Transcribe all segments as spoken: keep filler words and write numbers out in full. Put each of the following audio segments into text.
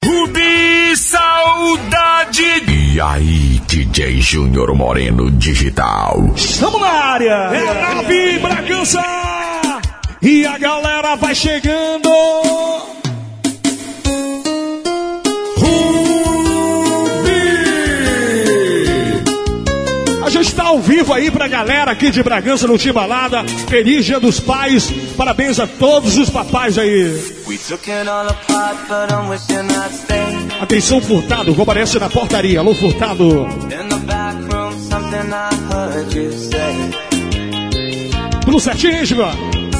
Rubi Saudade. E aí, D J Júnior Moreno Digital. Estamos na área. É a nave Bragança. E a galera vai chegando. A gente está ao vivo aí pra galera aqui de Bragança no Timbalada. Feliz Dia dos Pais. Parabéns a todos os papais aí. Atenção, Furtado, comparece na portaria. Alô, Furtado. Tudo certinho, Giba?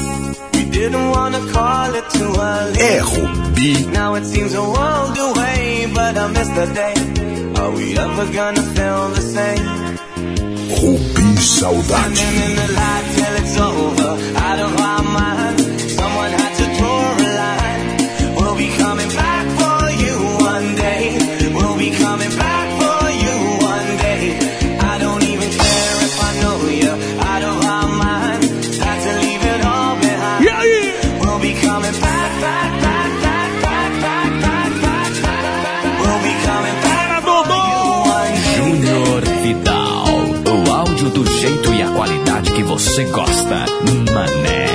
É Rubi. Now it seems a world away, but I miss the day. Are we ever gonna feel the same? Rubi Saudade. Standing in the light till it's over, out of our mind. Someone had to draw a line. We'll be coming back for you one day. We'll be coming back for you one day. I don't even care if I know you, out of our mind. Had to leave it all behind. Yeah, yeah. We'll be coming back, back, back, back, back, back, back, back, back. We'll be coming back for you one day. Júnior Vidal. O áudio do jeito e a qualidade que você gosta, mané.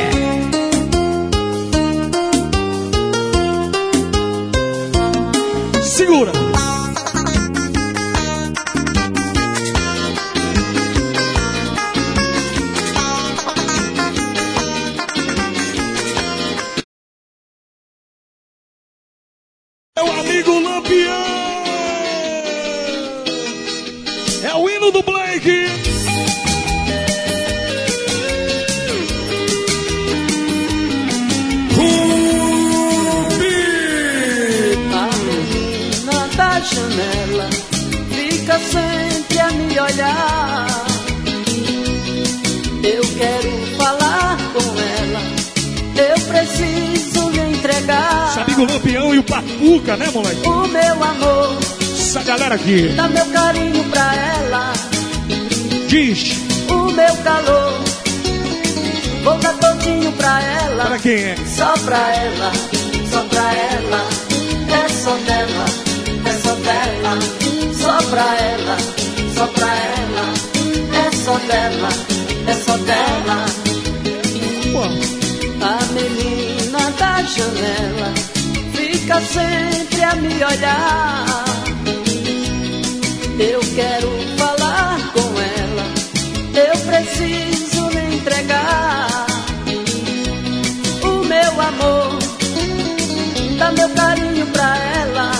Segura. Meu amigo Lampião. É o hino do Blake. Janela, fica sempre a me olhar. Eu quero falar com ela, eu preciso me entregar. Sabe o Lampião e o Papuca, né, moleque? O meu amor, essa galera aqui. dá meu carinho pra ela. Diz. O meu calor, vou dar todinho pra ela. Para quem é? Só pra ela, só pra ela, é só dela. É só dela, só pra ela, só pra ela, é só dela, é só dela. Pô. A menina da janela fica sempre a me olhar. Eu quero falar com ela, eu preciso me entregar. O meu amor, dá meu carinho pra ela.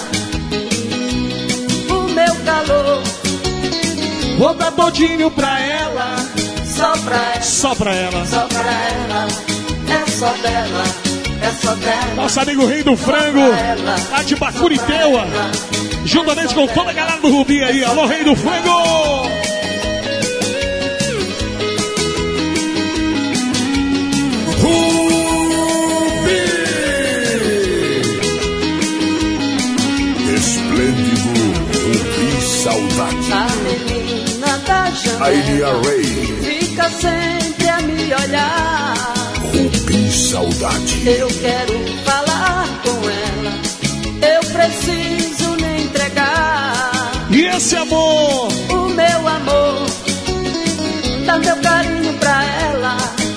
Calor, vou dar todinho pra ela. Só pra ela, só pra ela, só pra ela, é só dela, é só dela. Nosso amigo Rei do Frango, lá de Bacuriteua, juntamente com toda a galera do Rubi aí. Alô, Rei do Frango! Rubi! Esplêndido Rubi Saudade. A menina da Ailia janela Ray. fica sempre a me olhar. Rubi Saudade. Eu quero falar com ela, eu preciso me entregar. E esse amor? O meu amor, dá meu carinho pra ela.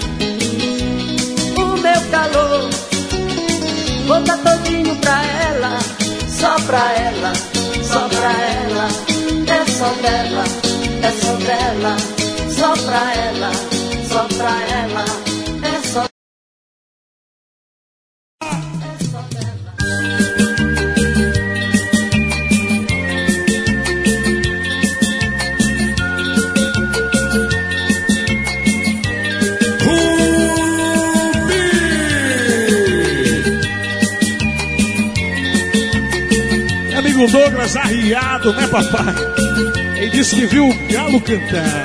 O meu calor, vou dar todinho pra ela. Só pra ela, só pra ela, é só dela, é só dela. Só pra ela, só pra ela, é só. Amigo Douglas arriado, né, papai? Ele disse que viu o galo cantar.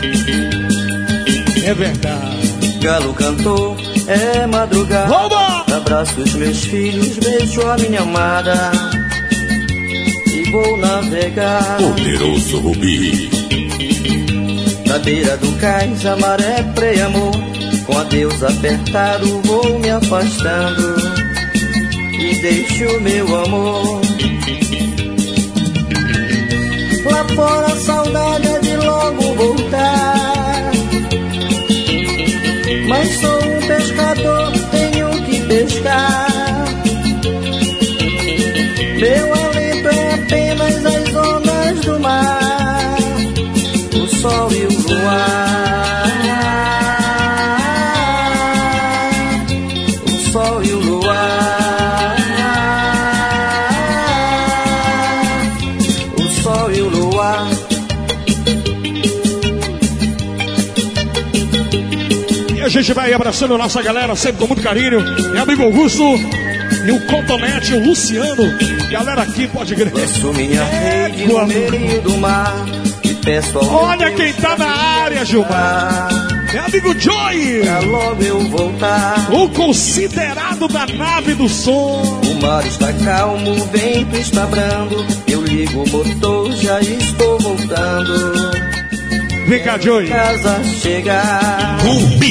É verdade. Galo cantou, é madrugada. Rouba! Abraço os meus filhos, beijo a minha amada e vou navegar. Poderoso Rubi. Na beira do cais, a maré pré-amor. Com adeus apertado, vou me afastando e deixo meu amor fora, a saudade é de logo voltar. Mas sou um pescador, tenho que pescar. Meu alento é apenas as ondas do mar, o sol e o luar. O sol e o luar. O sol e o luar. E a gente vai abraçando a nossa galera sempre com muito carinho. Meu amigo Augusto e o Contonete, o Luciano. Galera aqui, pode crer. Peço minha rede no meio do mar e peço ao Olha quem tá na área, Gilmar. Meu amigo Joey. pra logo eu voltar. O considerado da nave do som. O mar está calmo, o vento está brando. Eu ligo o motor, já estou voltando. Vem cá, Joey. Casa chegar.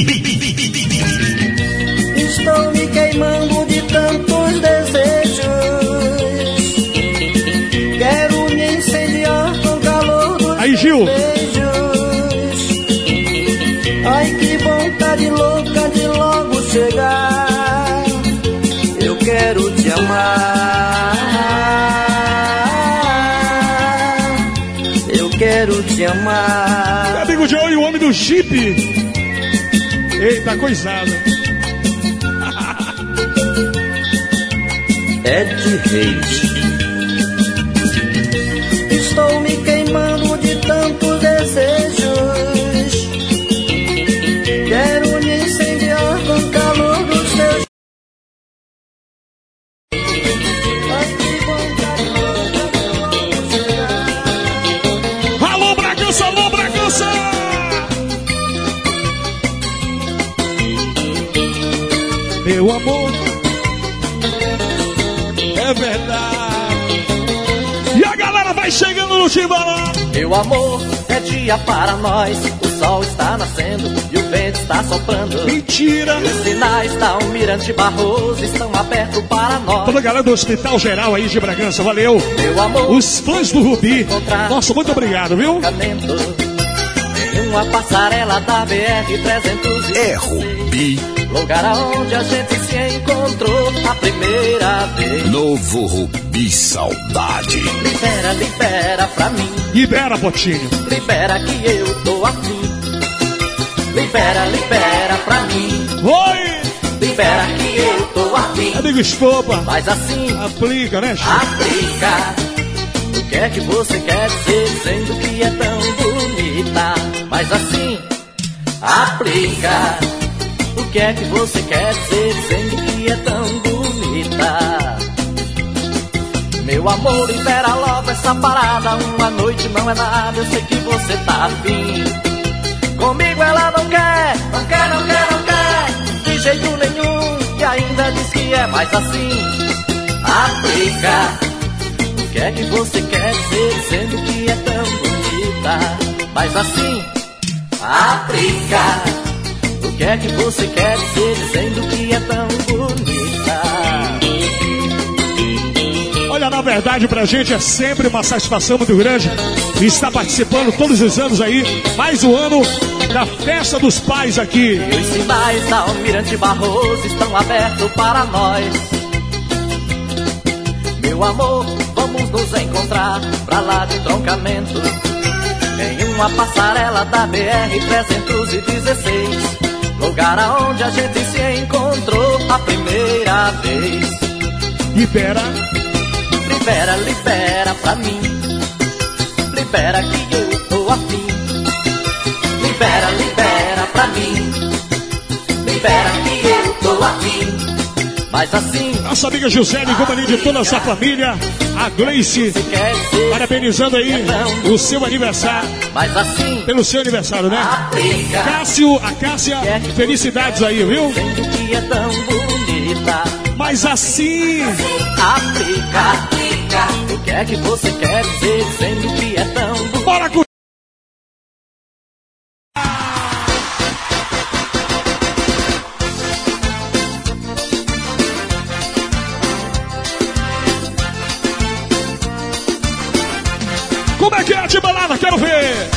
Estou me queimando de tantos desejos. Quero me incendiar com o calor dos Aí, Gil. beijos. Ai, que vontade louca de logo chegar. Eu quero te amar. Eu quero te amar. Meu amigo Joey, o homem do Jeep. Eita, coisada. Ed Reis. Estou me queimando de tantos desejos. Quero me incendiar com o calor dos teus. Ai, que vontade louca de chegar. Alô, Bragança, alô, Bragança. Meu amor, é verdade. E a galera vai chegando no Timbalá. Meu amor, é dia para nós. O sol está nascendo e o vento está soprando. Mentira. Os sinais da Almirante Barroso estão abertos para nós. Toda a galera do Hospital Geral aí de Bragança, valeu. Meu amor, Os fãs do Rubi. Nossa, muito obrigado, viu? em uma passarela da B R trezentos e dezesseis. É Rubi. Lugar aonde a gente se encontrou a primeira vez. Novo Rubi Saudade. Libera, libera pra mim. Libera, Potinho. Libera que eu tô afim. Libera, libera pra mim. Oi! Libera que eu tô afim. Amigo Estopa. Mas assim, Aplica, né, Chico? aplica. O que é que você quer dizer dizendo que é tão bonita? Mas assim, aplica. O que é que você quer dizer dizendo que é tão bonita? Meu amor, libera logo essa parada. Uma noite não é nada, eu sei que você tá afim. Comigo ela não quer, não quer, não quer, não quer de jeito nenhum. E ainda diz que é mais assim. Aplica. O que é que você quer dizer dizendo que é tão bonita? Mas assim, aplica. O que é que você quer dizer dizendo que é tão bonita? Olha, na verdade, pra gente é sempre uma satisfação muito grande estar participando todos os anos aí, mais um ano da Festa dos Pais aqui. Os sinais da Almirante Barroso estão abertos para nós. Meu amor, vamos nos encontrar pra lá de Troncamento, em uma passarela da B R trezentos e dezesseis. Lugar aonde a gente se encontrou a primeira vez. Libera. Libera, libera pra mim. Libera que eu tô afim. Libera, libera pra mim. Libera que eu tô afim. Mas assim, Nossa amiga Gisele, companhia de toda essa família. A Gleice, você quer dizer parabenizando aí o seu aniversário. mas assim, Pelo seu aniversário, né? aplica. Cássio, a Cássia, felicidades aí, viu? Sendo que é tão bonita. Mas assim, Aplica, aplica. O que é que você quer dizer dizendo que é tão bonita? bora com... Como é que é de balada? Quero ver.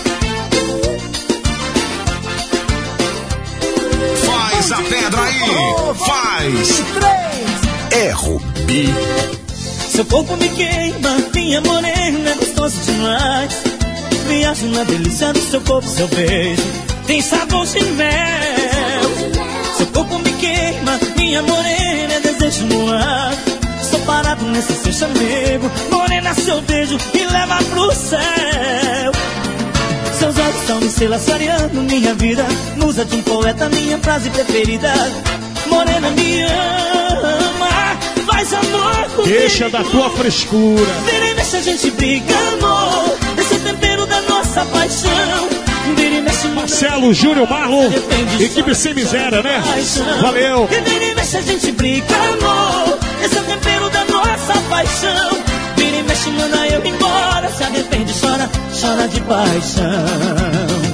Faz a pedra aí. Faz. É Rubi. Seu corpo me queima, minha morena é gostoso demais. Viajo na delícia do seu corpo, seu beijo tem sabor de mel. Seu corpo me queima, minha morena é desejo no ar. Sou parado nesse seu chamego, morena, seu beijo me leva pro céu. Seus olhos estão me selaçareando minha vida, musa de um poeta, minha frase preferida. Morena, me ama, faz amor comigo. Deixa da tua frescura. Vira e mexe, a gente briga, amor. Esse é o tempero da nossa paixão. Vira e mexe, Marcelo, Júnior, Marlon, equipe sem miséria, né? Valeu. Vira e mexe, a gente briga, amor. Esse é o tempero da nossa paixão. Vira e mexe, manda eu embora. Se arrepende, chora, chora de paixão.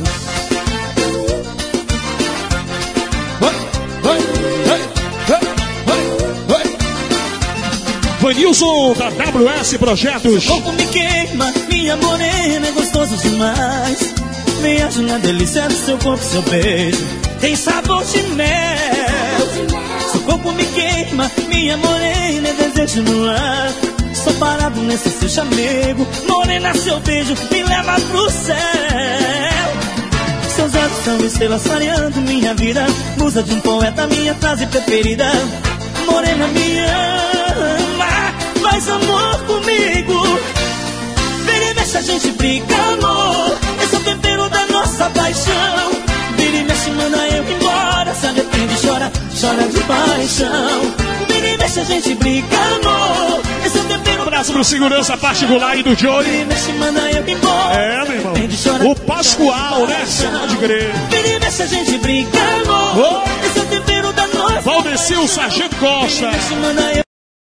Vanilson da W S Projetos. Seu corpo me queima, minha morena é gostoso demais. Viajo na delícia do seu corpo, seu beijo tem sabor de mel. Seu corpo me queima, minha morena é desejo no ar. Sou parado nesse seu chamego, morena, seu beijo me leva pro céu. Seus olhos estão estrelas clareando minha vida, musa de um poeta, minha frase preferida. Morena, me ama, faz amor comigo. Vira e mexe, a gente briga, amor. Esse é o tempero da nossa paixão. Vira e mexe, manda eu embora. Se arrepende, chora, chora de paixão. Vira e mexe, a gente briga, amor. Esse é o tempero. Um abraço pro segurança particular e do Joey. Vira e mexe, manda eu embora. É, meu irmão. Chora, o Pascoal, né? Pode crer. Vira e mexe, a gente briga, amor. Oh. Esse é o tempero da nossa. Valdecil, Sargento Costa. Vira e mexe, manda eu.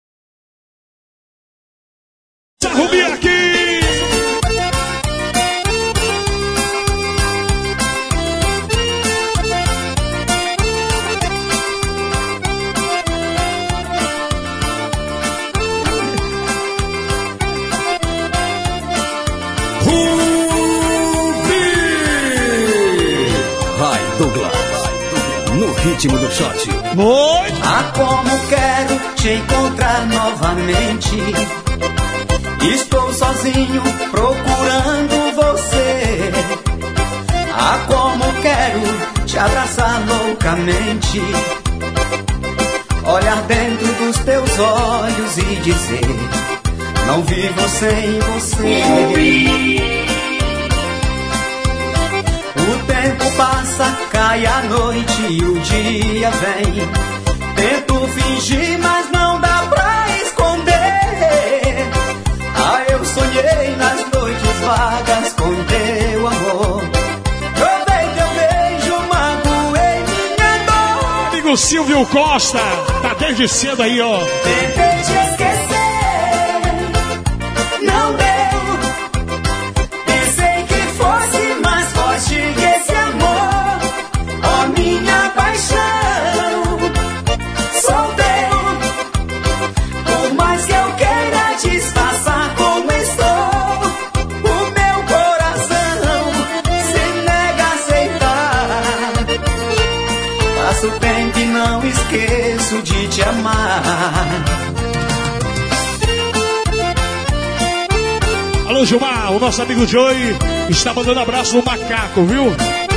Rubi aqui. No ritmo do shot. Oi. Ah, como quero te encontrar novamente. Estou sozinho procurando você. Ah, como quero te abraçar loucamente. Olhar dentro dos teus olhos e dizer: não vivo sem você. O tempo passa, cai a noite e o dia vem. Tento fingir, mas não dá pra esconder. Ah, eu sonhei nas noites vagas com teu amor. Provei teu beijo, magoei minha dor. Amigo Silvio Costa, tá desde cedo aí, ó. Tentei te esquecer, não deu. Pensei que fosse mais forte que esse amor. Ó, minha paixão, sou teu. Por mais que eu queira disfarçar como estou, o meu coração se nega a aceitar. Passo o tempo e não esqueço de te amar. Alô, Gilmar, o nosso amigo Joey está mandando abraço no macaco, viu?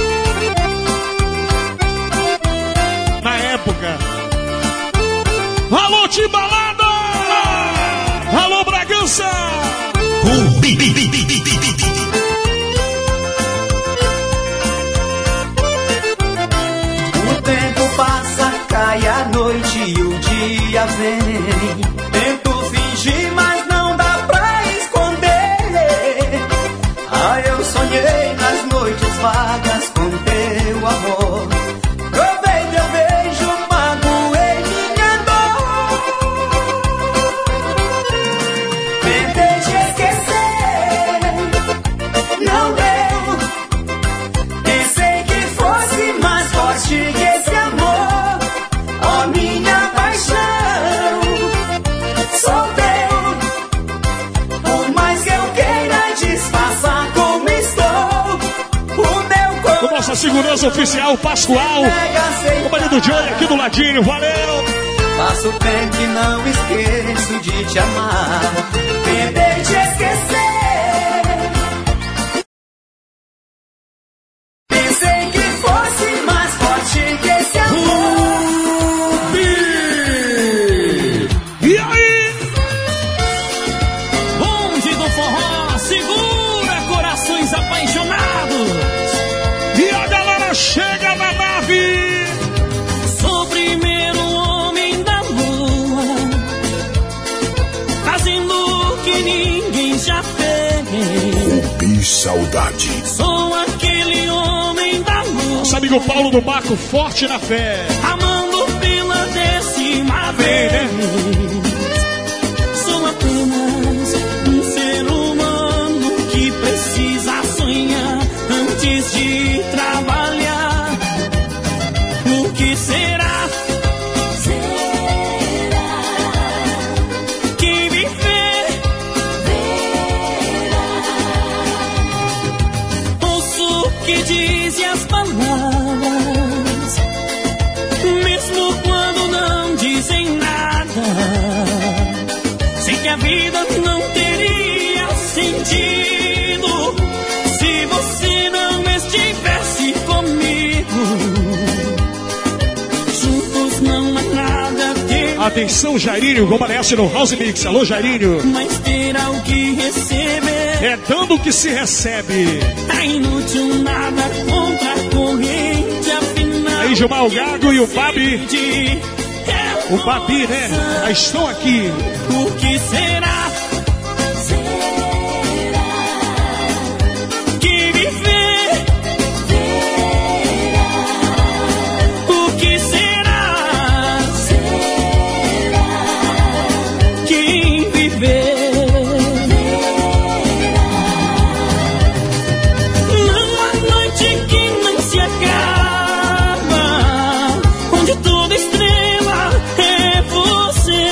Na época. Alô, Timbalada! Alô, Bragança! O tempo passa, cai a noite e o dia vem. Tento fingir, mas não dá pra esconder. Ah, eu sonhei nas noites vagas com teu amor. Provei teu beijo, magoei minha dor. Tentei te esquecer, não deu. Pensei que fosse mais forte que esse amor. Ó, minha paixão, sou teu. Por mais que eu queira disfarçar. nossa segurança oficial, Pascoal. O marido Johnny aqui do ladinho, valeu! Passo tempo e não esqueço de te amar. Tentei te esquecer. Pensei que fosse mais forte que esse amor. E aí? Bonde do forró, segura corações apaixonados. E a galera chega na nave. Sou o primeiro homem da lua, fazendo o que ninguém já fez. Rubi Saudade. Sou aquele homem da lua, Nosso amigo Paulo do Baco, forte na fé. amando pela décima Bem, né? vez. Sou apenas um ser humano que precisa sonhar antes de trabalhar. O que será? Será que viver? Verá. Ouço o que dizem as palavras, mesmo quando não dizem nada. Sei que a vida não teria sentido se você não estivesse comigo. Juntos não há nada ter, Atenção, Jairinho, como aparece no House Mix. Alô, Jairinho. mas terá o que receber. É dando que se recebe. É inútil nada contra a corrente, afinal. Aí, Gilmar, o Gago e o Babi. decide é O Babi, né? Já estão aqui. o que será? Será que viver? Verá. O que será? Será que viver? Verá. Não há noite que não se acaba, onde toda estrela é você.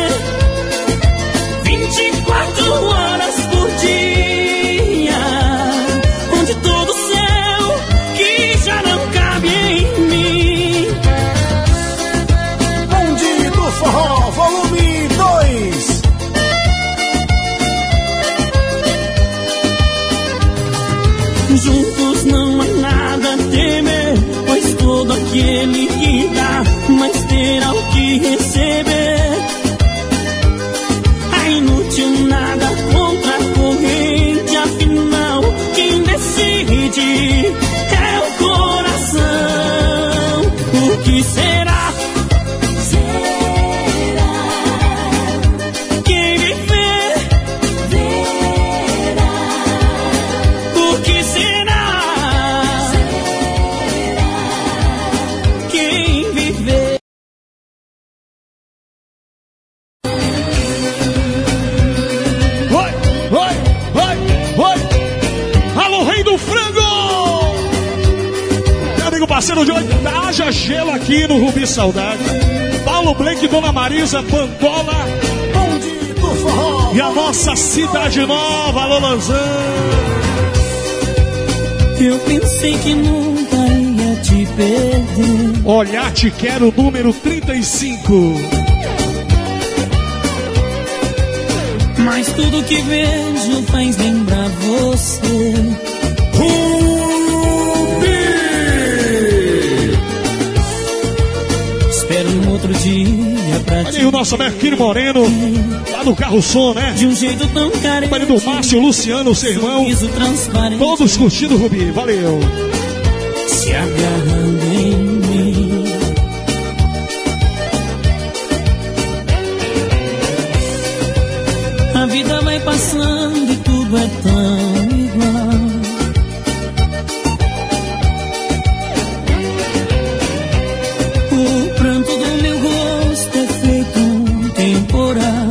Vinte e quatro horas por dia, onde todo céu que já não cabe em mim. Bonde do Forró, volume dois. Juntos não há nada a temer, pois todo aquele que dá, mas terá o que receber. É inútil nada contra a corrente, afinal quem decide é o coração. O que será? Será quem viver? Verá. O que será? Será quem viver? Oi, oi, oi, oi. Alô, rei do frango. Meu amigo parceiro de hoje, haja gelo aqui no Rubi Saudade. Paulo Blake, Dona Marisa, Bandola. Bonde do Forró. E a nossa cidade nova, alô, Lanzão. Eu pensei que nunca ia te perder. Olhar te quero, número trinta e cinco. Mas tudo que vejo faz lembrar você. Espero um outro dia pra Olha te aí o nosso Merquinho Moreno, lá no Carro Som, né? de um jeito tão carente. Marido Márcio, Luciano, seu irmão. Sorriso transparente, Todos curtindo o Rubi, valeu. se agarrando em mim. A vida vai passando e tudo é tão igual. O pranto do meu rosto é feito um temporal.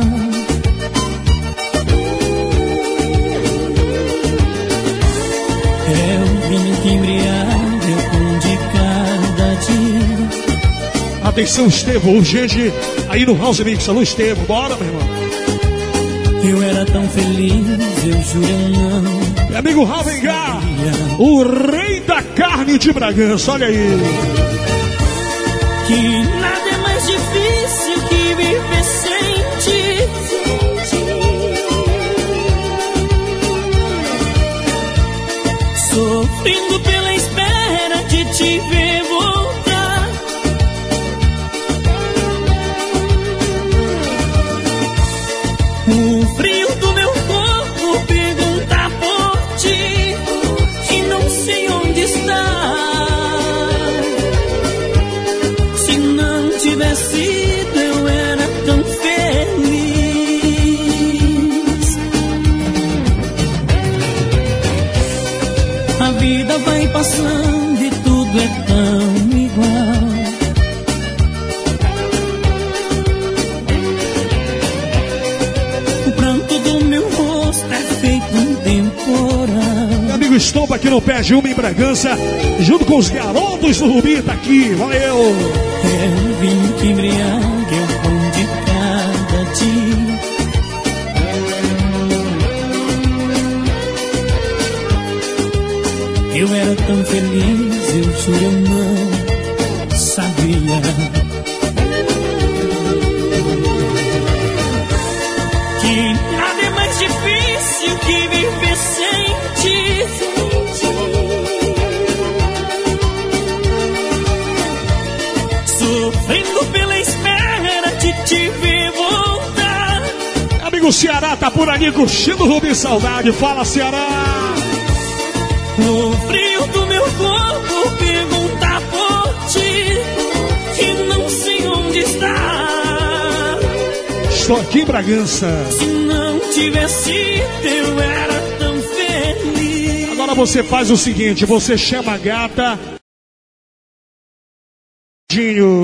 É o vinho que embriaga o pão de cada dia. Atenção, Estevam, urgente aí no House Mix. Alô, Estevam, bora, meu irmão. Eu era tão feliz, eu juro eu não. Meu amigo Ravengar, o rei da carne de Bragança, olha aí. Que nada é mais difícil que viver sem ti. Sofrendo pela espera de te ver voltar. O frio do meu corpo pergunta por ti e não sei onde está. Se não tivesse ido eu era tão feliz. A vida vai passando e tudo é tão igual. O pranto do meu rosto é feito um temporal. Meu amigo Estompa aqui no Pé de Uma em Bragança, junto com os garotos do Rubi, tá aqui, valeu! É um vinho que embriaga, é o pão de cada dia. Eu era tão feliz, eu juro, eu não sabia. Que nada é mais difícil que viver sem ti. Sofrendo pela espera de te ver voltar. Amigo Ceará tá por ali curtindo o Rubi Saudade, fala Ceará! O frio do meu corpo pergunta por ti e não sei onde está. Estou aqui em Bragança. Se não tivesse ido eu era tão feliz. Agora você faz o seguinte, você chama a gata. Dinho.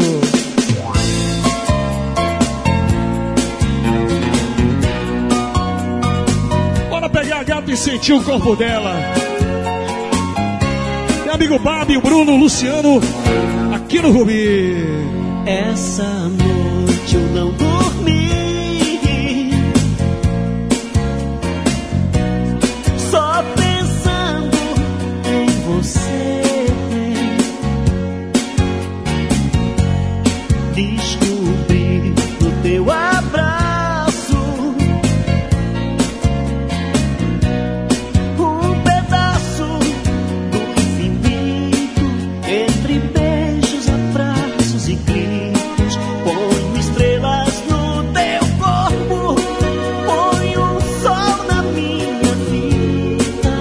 Bora pegar a gata e sentir o corpo dela. Meu amigo Babi, o Bruno, o Luciano, aqui no Rubi. Essa noite eu não dormi, só pensando em você. Descobri no teu abraço um pedaço do infinito, entre beijos, abraços e gritos. Ponho estrelas no teu corpo, ponho um sol na minha vida.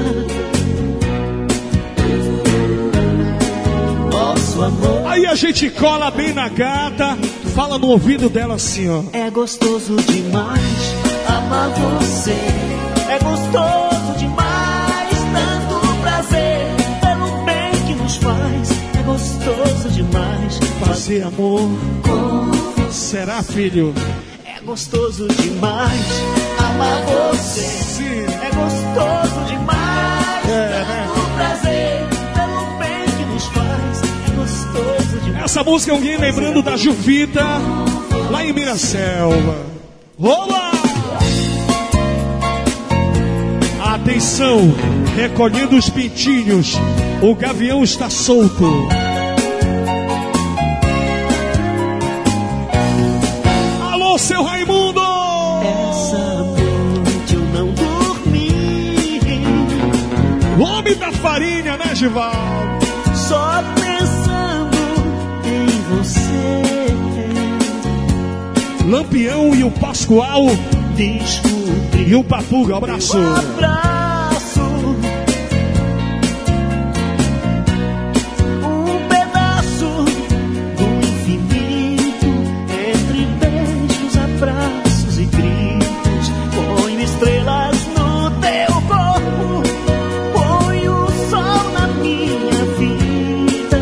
Nosso amor Aí a gente cola bem na gata, fala no ouvido dela assim, ó. é gostoso demais amar você. É gostoso demais, tanto prazer pelo bem que nos faz. É gostoso demais Fazer amor com você. será, filho? É gostoso demais amar você. Sim. É gostoso demais, É, né? tanto prazer pelo bem que nos faz. É gostoso demais. Essa música é alguém lembrando da Juvita, lá em Miraselva. Rola! Atenção, recolhendo os pintinhos, o gavião está solto. Alô, seu Raimundo! Essa noite eu não dormi, O homem da farinha, né, Givaldo? só pensando em você. Lampião e o Pascoal Descobri e o Papuga, abraço. um abraço, um pedaço do infinito, entre beijos, abraços e gritos. Ponho estrelas no teu corpo, ponho o sol na minha vida.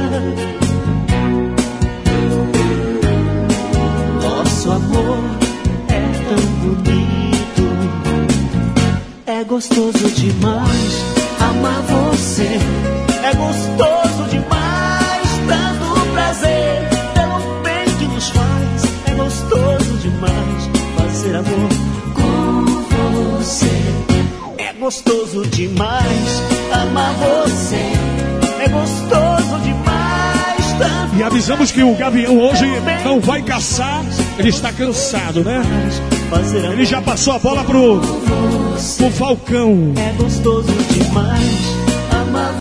Nosso amor é tão bonito, é gostoso demais amar você. É gostoso demais, tanto prazer pelo bem que nos faz. É gostoso demais fazer amor com você. É gostoso demais amar você. é gostoso demais. Tanto E avisamos que o Gavião hoje não vai caçar, ele está cansado, né? fazer amor Ele já passou a bola pro, pro Falcão. é gostoso demais. Amar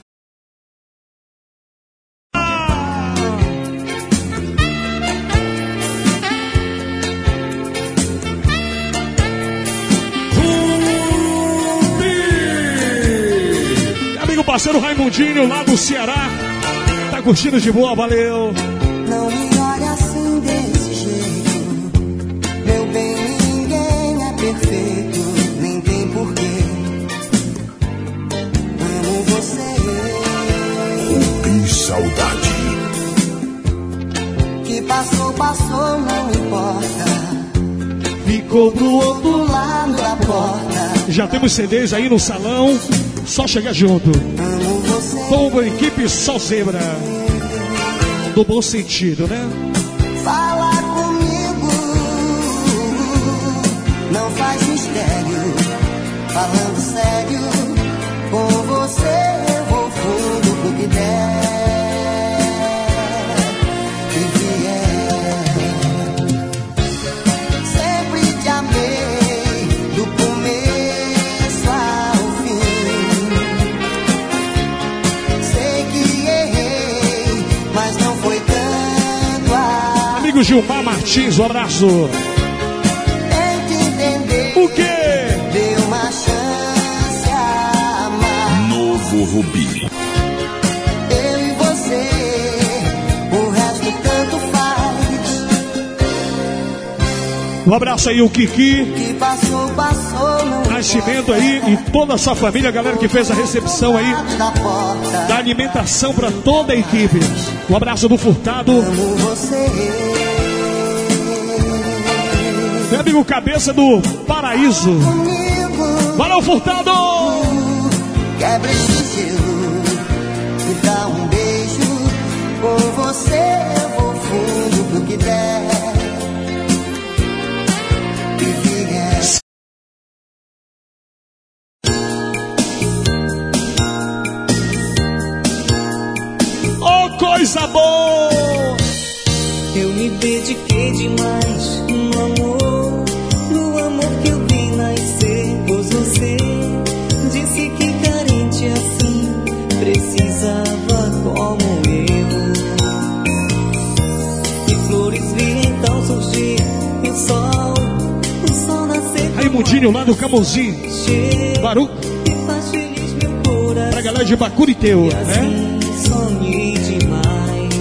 Amigo parceiro Raimundinho lá do Ceará, tá curtindo de boa, valeu. Não me olhe assim desse jeito. Meu bem, ninguém é perfeito, nem tem porquê. Amo você. Que saudade. Que passou, passou, não importa. Ficou pro outro. Do lado da porta. Já temos C Ds aí no salão, só chegar junto. Amo você. Como equipe só zebra. No bom sentido, né? Fala comigo. Não faz mistério. Falando sério. Com você eu vou fundo pro que der. Que vier. Sempre te amei. Do começo ao fim. Sei que errei, mas não foi tanto a. Amigo Gilmar Martins, um abraço. Tem que entender. O quê? Dê uma chance a amar. Novo Rubi. Eu e você, o resto tanto faz. Um abraço aí, o Kiki. Que passou, passou, não Nascimento aí e toda a sua família, a galera que fez a recepção aí da porta. da alimentação para toda a equipe. Um abraço do Furtado. Amo você. Meu amigo Cabeça do Paraíso. Comigo, Valeu, Furtado! quebra esse gelo. Me dá um beijo. Com você eu vou fundo pro que der. Que vier. Oh, coisa boa! eu me dediquei demais no amor, no amor que eu vi nascer. Pois você disse que carente assim precisava como eu. E flores vi então surgir, e o sol, o sol nascer. Raimundinho lá do Camãozinho. Chega Baru, e faz feliz meu coração. pra galera de Bacuriteu, E né? assim sonhei demais,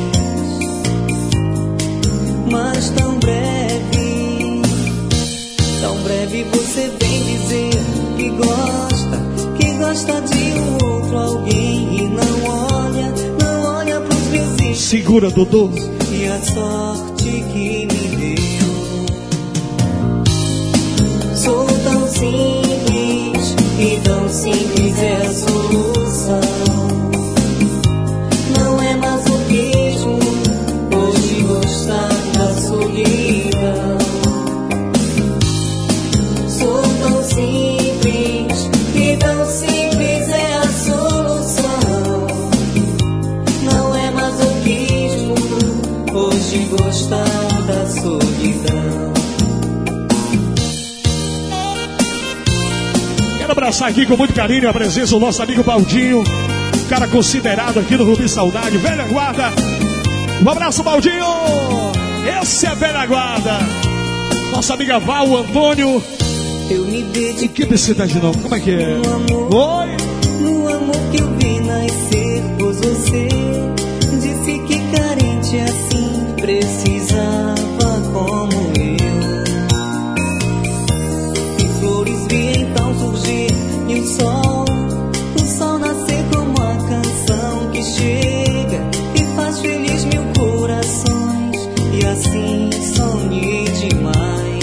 mas tão breve, tão breve você vem dizer que gosta, que gosta de um outro alguém e não olha, não olha pros meus filhos Segura, Dodô. e a sorte que me deu. Sou tão simples e tão simples é a solução. Não é masoquismo hoje gostar da solidão. Sou tão simples e tão simples é a solução. Não é masoquismo hoje gostar da solidão. Quero abraçar aqui com muito carinho a presença do nosso amigo Baldinho, cara considerado aqui no Rubi Saudade, velha guarda. Um abraço, Baldinho! Esse é velha guarda. Nossa amiga Val, Antônio. Eu me dediquei Que precisa de novo? Como é que é? no amor, Oi! no amor que eu vi nascer. Pois você disse que carente assim precisava como eu. E flores vi então surgir, e o sol, o sol nascer como a canção que chega e faz feliz mil corações. E assim sonhei demais,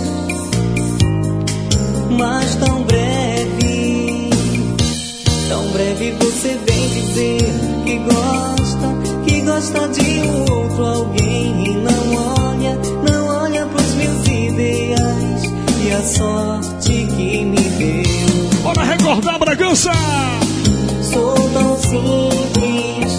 mas tão breve, tão breve você vem dizer que gosta, que gosta de um outro alguém e não olha, não olha pros meus ideais e a sorte que me deu. Bora recordar, Bragança! Sou tão simples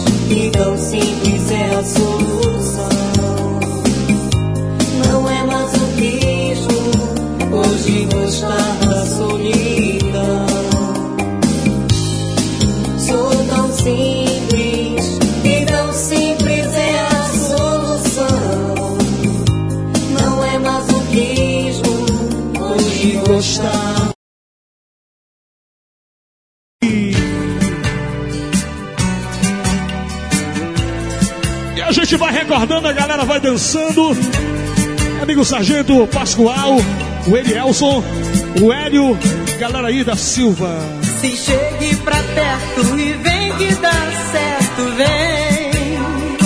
a gente vai recordando, a galera vai dançando. Amigo Sargento Pascoal, o Elielson, o Hélio, galera aí da Silva. Se chegue pra perto e vem que dá certo, vem.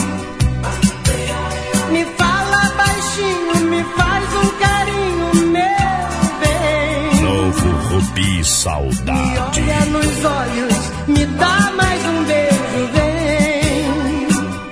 Me fala baixinho, me faz um carinho, meu bem. Novo Rubi Saudade. Me olha nos olhos, me dá mais um beijo, vem.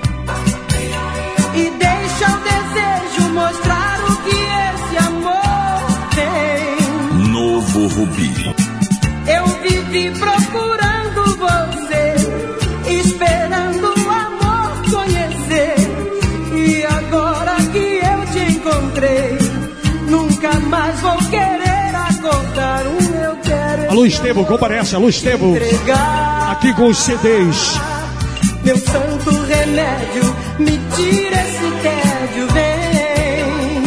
E deixa o desejo mostrar o que esse amor tem. Novo Rubi. Eu vivi procurando você, esperando o amor conhecer. E agora que eu te encontrei, nunca mais vou querer acordar. Um eu quero. Alô Estevão, comparece, alô Estevão. Aqui com os C Ds. Meu santo remédio, me tira esse tédio, vem.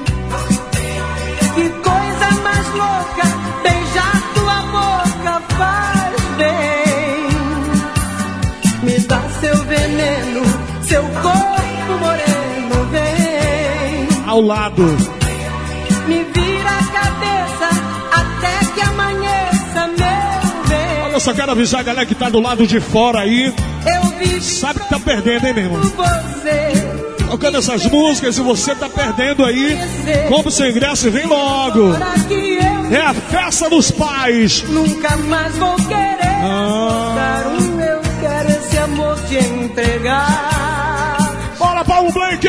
Que coisa mais louca, beijar tua boca faz bem. Me dá seu veneno, seu corpo moreno, vem. Ao lado. Me vira a cabeça até que amanheça, meu bem. Olha, eu só quero avisar a galera que tá do lado de fora aí. Eu vivi sabe que tá perdendo, hein, meu irmão? você. Tocando essas músicas e você tá perdendo aí. Compre seu ingresso e vem logo. É a festa dos pais. Nunca mais vou querer ah. um eu quero esse amor te entregar. Bora, Paulo Blake!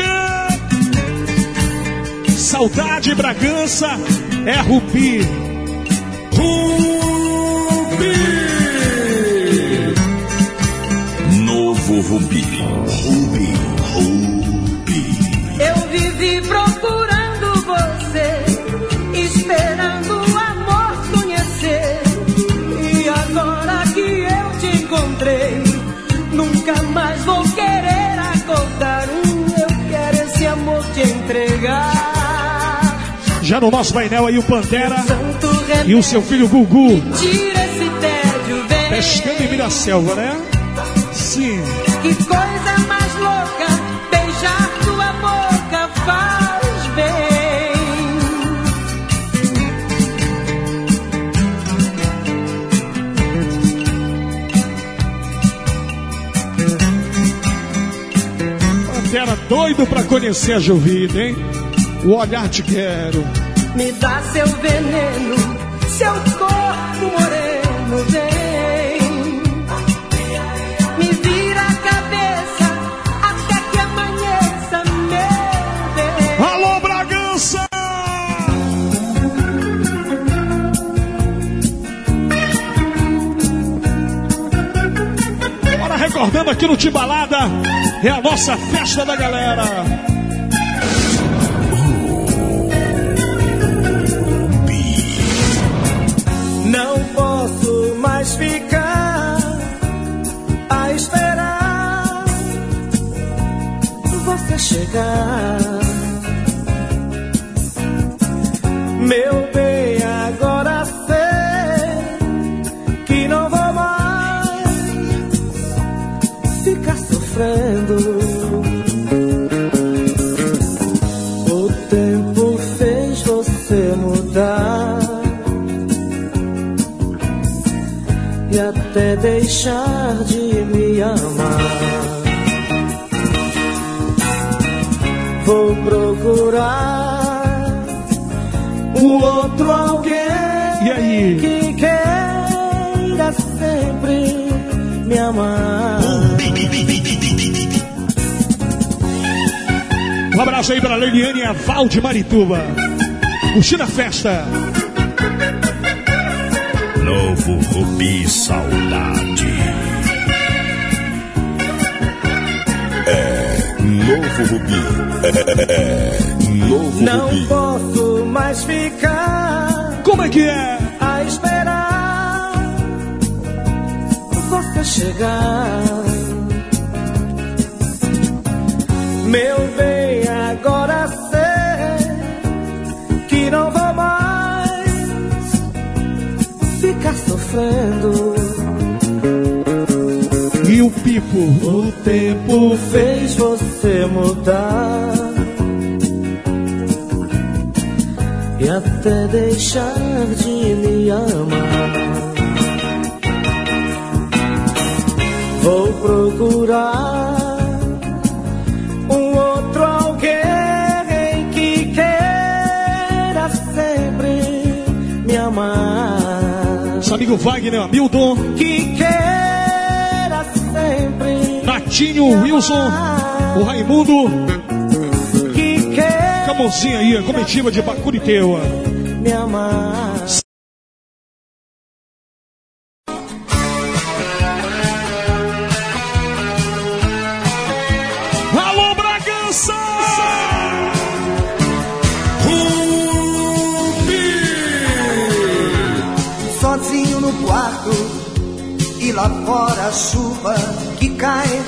Saudade Bragança é Rubi. Rubi! Novo Rubi. Rubi. Rubi. Eu vivi procurando você, esperando o amor conhecer. E agora que eu te encontrei, nunca mais vou querer acordar. Um eu quero esse amor te entregar. Já no nosso painel aí o Pantera e o seu filho Gugu. Tira esse tédio, vem. Pescando em Miraselva, né? Sim. Que coisa mais louca, beijar tua boca faz bem. Pantera doido pra conhecer a Jovida, hein? O olhar te quero. Me dá seu veneno, seu corpo moreno, vem. Me vira a cabeça até que amanheça, meu bem. Alô, Bragança! Bora recordando aqui no Timbalada, é a nossa festa da galera. Não posso mais ficar a esperar você chegar. Meu bem, agora sei que não vou mais ficar sofrendo. O tempo fez você mudar e até deixar de me amar. Vou procurar um outro alguém e aí? Que queira sempre me amar. Um abraço aí pra Leiliane e a Val de Marituba. Curtindo a festa. Novo Rubi Saudade. É Novo Rubi. É, é Novo Não Rubi. posso mais ficar. Como é que é? A esperar você chegar. Meu bem, agora sei que não vou mais ficar sofrendo. E o o Pipo. O tempo fez você mudar e até deixar de me amar. Vou procurar um outro alguém que queira sempre me amar. Seu amigo Wagner, Hamilton, Que queira sempre Natinho, Wilson, o Raimundo, que queira Camãozinho aí, a comitiva de Bacuriteua. me amar. Alô, Bragança! Sozinho no quarto e lá fora a chuva que cai.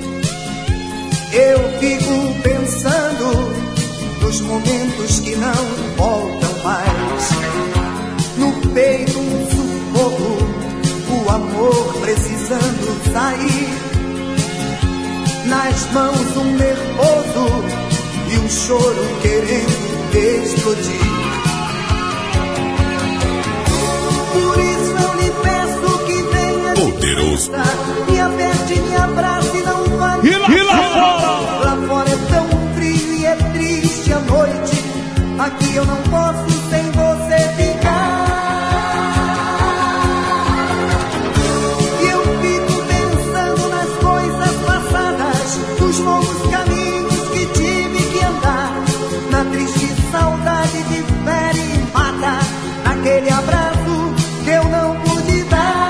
Eu fico pensando nos momentos que não voltam mais. No peito um sufoco, o amor precisando sair. Nas mãos um nervoso e um choro querendo explodir. Por isso eu lhe peço que venha Poderoso. de me aperte, me abrace e não vá me E lá, e lá fora? Lá fora é tão frio e é triste a noite. Aqui eu não posso sem você ficar. E eu fico pensando nas coisas passadas, nos longos caminhos que tive que andar. Na triste saudade de fere e mata, naquele abraço que eu não pude dar.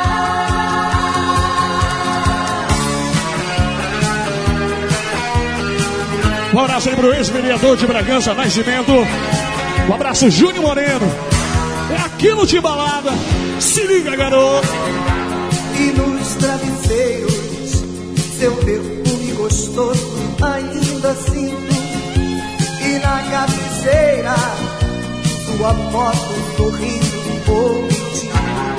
Um abraço aí pro ex-vereador de Bragança, Nascimento. Um abraço, Júnior Moreno. É aquilo de balada. Se liga, garoto. E nos travesseiros, seu perfume gostoso ainda sinto. E na cabeceira, sua foto sorrindo ou mentindo.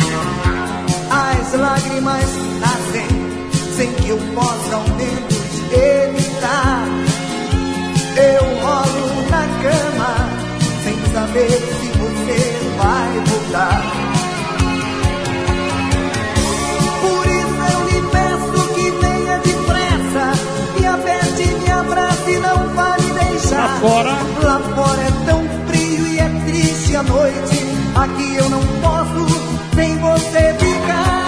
As lágrimas nascem sem que eu possa ao menos evitar. Eu rolo na cama sem saber se você vai voltar. Por isso eu lhe peço que venha depressa, me aperte, me abrace e não vá me deixar. Lá fora. Lá fora é tão frio e é triste a noite. Aqui eu não posso sem você ficar.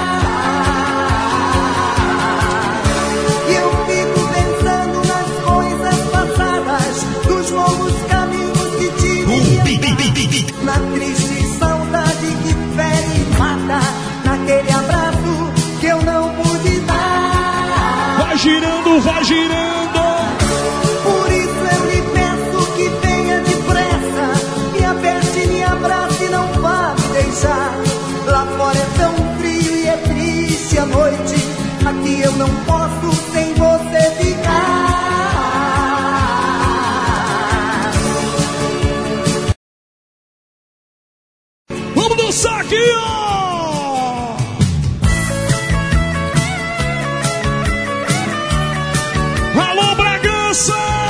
E eu fico pensando nas coisas passadas, dos longos caminhos que tive que andar. Na triste saudade que fere e mata, naquele abraço que eu não pude dar. Vai girando, vai girando. Por isso eu lhe peço que venha depressa, me aperte, me abrace e não vá me deixar. Lá fora é tão frio e é triste a noite. Aqui eu não posso sem você ficar. Vamos dançar aqui, ó. Alô, Bragança.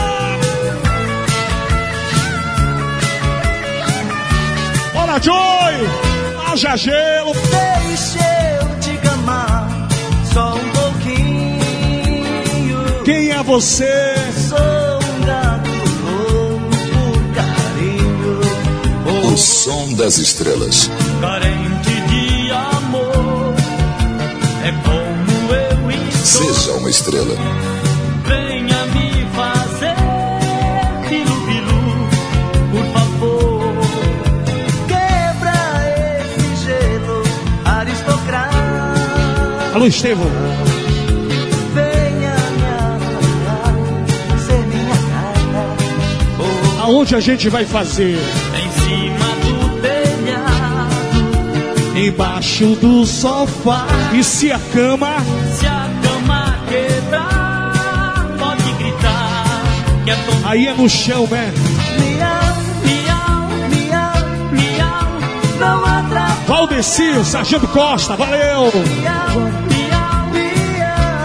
Bora, Joy. Haja gelo. Deixa eu te amar só um pouquinho. Quem é você? Sou um gato louco por carinho. O som das estrelas. Carente de amor, é como eu estou. Seja uma estrela. Venha me fazer pilu-pilu, por favor. Quebra esse gelo aristocrata. Alô, Estevão. Venha me agarrar, ser minha cara. Oh, Aonde a gente vai fazer? em cima do telhado, Embaixo do sofá. E se a cama? se a cama quebrar, pode gritar que é tão. Aí é no chão, né? Miau, miau, miau, miau, não atrapalha. Valdeci, Sargento Costa, valeu! Miau, miau, miau,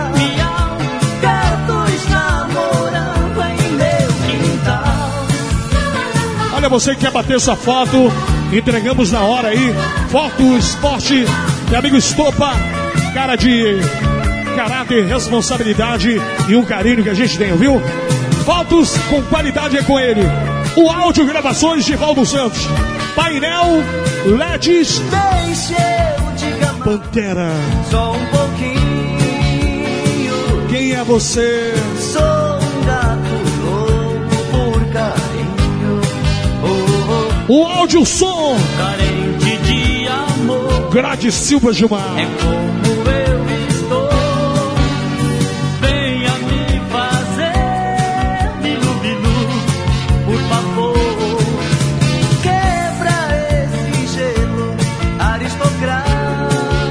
você que quer bater sua foto, entregamos na hora aí. Foto Esporte, meu amigo Estopa, cara de caráter, responsabilidade e um carinho que a gente tem, viu? Fotos com qualidade é com ele. O áudio gravações de Valdo Santos. Painel L E Ds. Deixe eu te amar Pantera. só um pouquinho. Quem é você? Sou um gato louco por carinho. Oh, oh, O áudio som. Carente de amor, Grade Silva Gilmar. é como eu estou. Venha me fazer bilu-bilu, por favor. quebra esse gelo, aristocrata.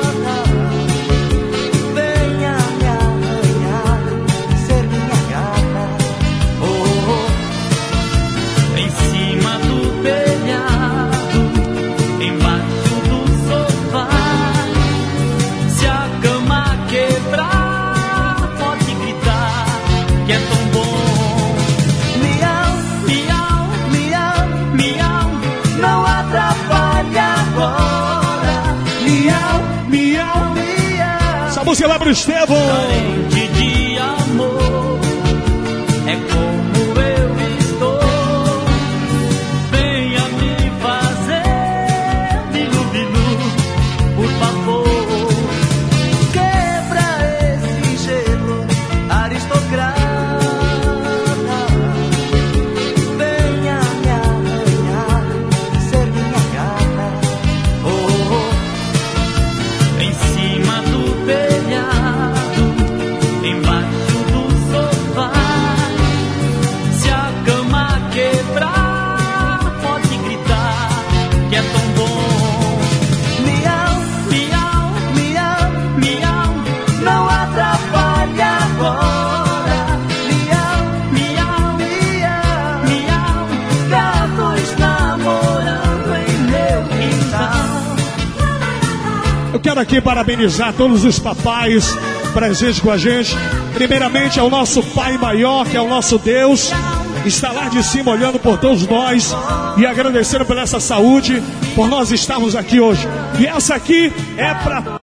Venha me arranhar, ser minha gata. Oh, oh, Em cima do telhado, embaixo do sofá. Se a cama quebrar, pode gritar que é tão bom. miau, Miau, miau, miau, não atrapalhe agora. Miau, Miau. miau. Essa música vai pro Estevão. carente de amor, é como eu estou. Venha me fazer bilu-bilu, por favor. Quebra esse gelo, aristocrata. Venha me arranhar, ser minha gata. Oh, oh, Em cima do telhado, embaixo do sofá. Se a cama quebrar, pode gritar que é tão bom. miau, Miau, miau, miau, não atrapalhe agora. Miau, miau, miau, miau. gatos namorando em meu quintal. Eu quero aqui parabenizar todos os papais presentes com a gente. Primeiramente ao nosso Pai maior, que é o nosso Deus. Está lá de cima olhando por todos nós e agradecendo por essa saúde, por nós estarmos aqui hoje. E essa aqui é para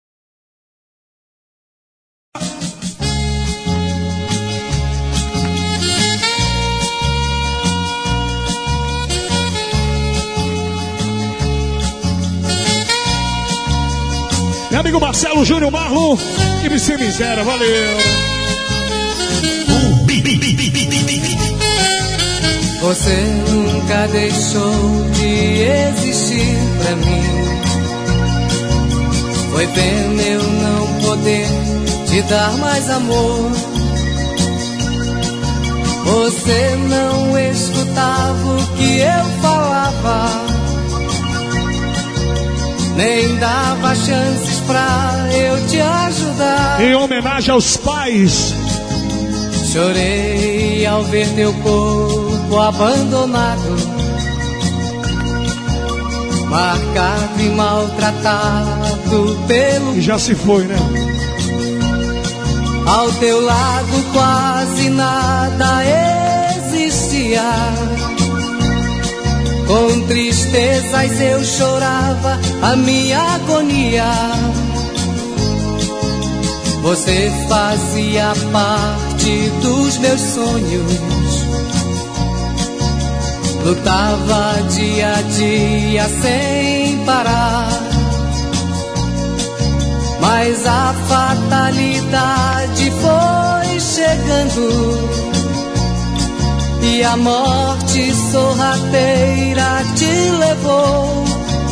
meu amigo Marcelo Júnior Marlon e M C Miséria, valeu. Você nunca deixou de existir pra mim. Foi pena eu não poder te dar mais amor. Você não escutava o que eu falava, nem dava chances pra eu te ajudar. Em homenagem aos pais. Chorei ao ver teu corpo abandonado, marcado e maltratado pelo... E já se foi, né? Ao teu lado quase nada existia. Com tristezas eu chorava a minha agonia. Você fazia parte dos meus sonhos. Lutava dia a dia sem parar. Mas a fatalidade foi chegando e a morte sorrateira te levou.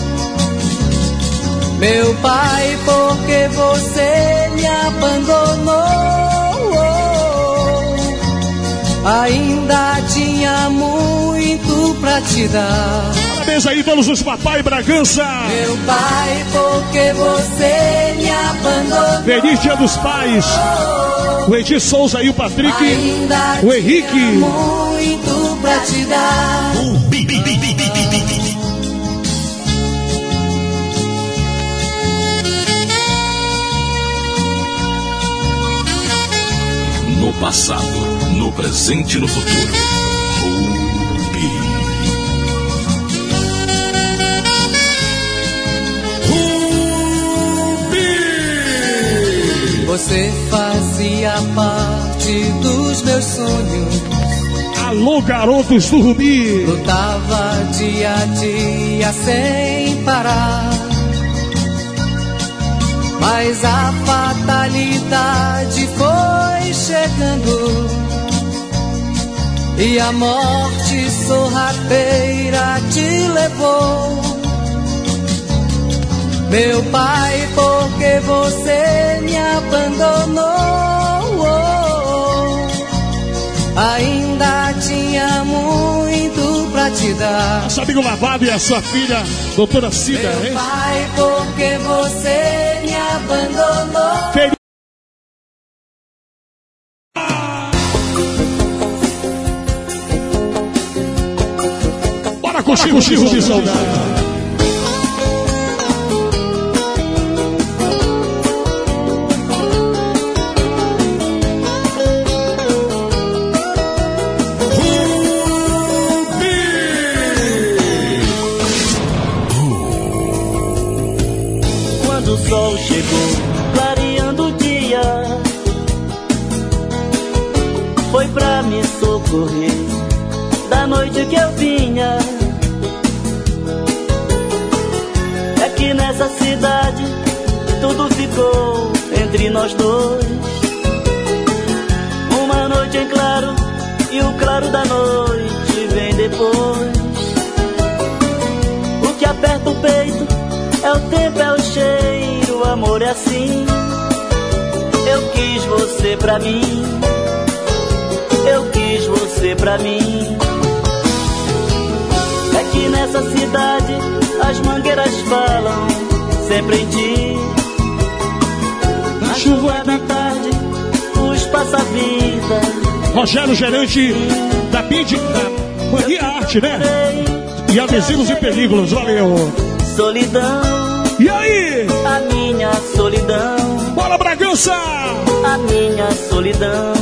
Meu pai, porque você me abandonou, ainda tinha muito pra te dar. Parabéns aí todos os papai Bragança. Meu pai, porque você me abandonou. Feliz Dia dos Pais. O Edi Souza e o Patrick. Ainda O Henrique. tinha muito pra te dar. No passado, no presente e no futuro. Rubi. Você fazia parte dos meus sonhos. Alô, garotos do Rubi. Lutava dia a dia sem parar. Mas a fatalidade foi chegando e a morte sorrateira te levou. Meu pai, porque você me abandonou, ainda tinha muito pra te dar. Nosso amigo Lavado e a sua filha, doutora Cida, Meu hein? pai, porque você me abandonou. Feio. Bora curtir o Chico de saudade. O sol chegou, clareando o dia, foi pra me socorrer da noite que eu vinha. É que nessa cidade tudo ficou entre nós dois. Uma noite em claro e o claro da noite vem depois. O que aperta o peito é o tempo, é o cheiro, o amor é assim. Eu quis você pra mim, eu quis você pra mim. É que nessa cidade as mangueiras falam sempre em ti. Na chuva da tarde, os passa-vida. Rogério, gerente da B I D, da Manguia Arte, né? E adesivos e películas, valeu. Solidão. E aí? A minha solidão. Bora, Bragança! A minha solidão.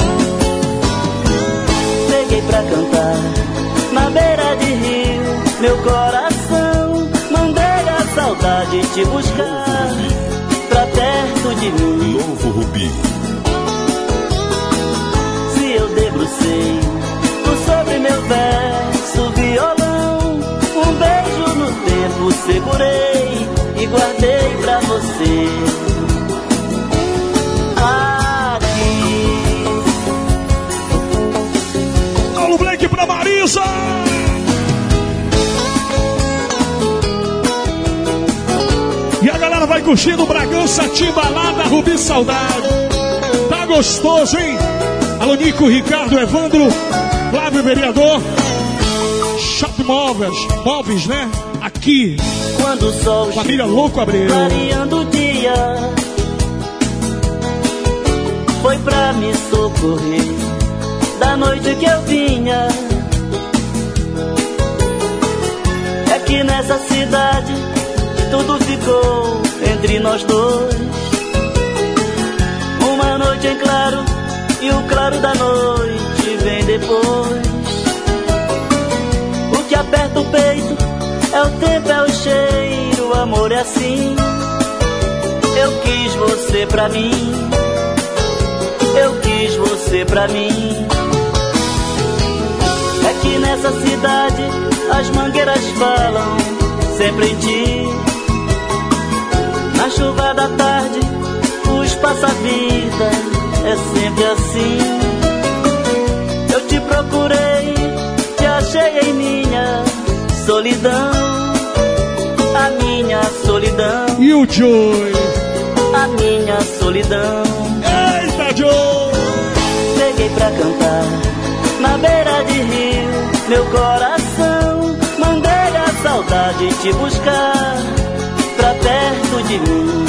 Peguei pra cantar na beira de rio, meu coração. Mandei a saudade te buscar pra perto de mim. Novo Rubi. Se eu debrucei sobre meu verso violão, um beijo no tempo segurei e guardei pra você. Aqui. Alô, Blake pra Marisa! E a galera vai curtindo Bragança, Timbalada, Rubi Saudade. Tá gostoso, hein? Alô, Nico, Ricardo, Evandro, Flávio, vereador. Shop Móveis, móveis, né? Aqui. Quando o sol Família Louco Abreu. Clareando o dia, foi pra me socorrer da noite que eu vinha. É que nessa cidade tudo ficou entre nós dois. Uma noite em claro e o claro da noite vem depois. O que aperta o peito é o tempo, é o cheiro, o amor é assim. Eu quis você pra mim, eu quis você pra mim. É que nessa cidade as mangueiras falam sempre em ti. Na chuva da tarde, os passa-vida, é sempre assim. Eu te procurei, te achei em minha solidão, a minha solidão. E o Joey? A minha solidão. Eita, Joey! Peguei pra cantar na beira de rio, meu coração. Mandei a saudade te buscar pra perto de mim.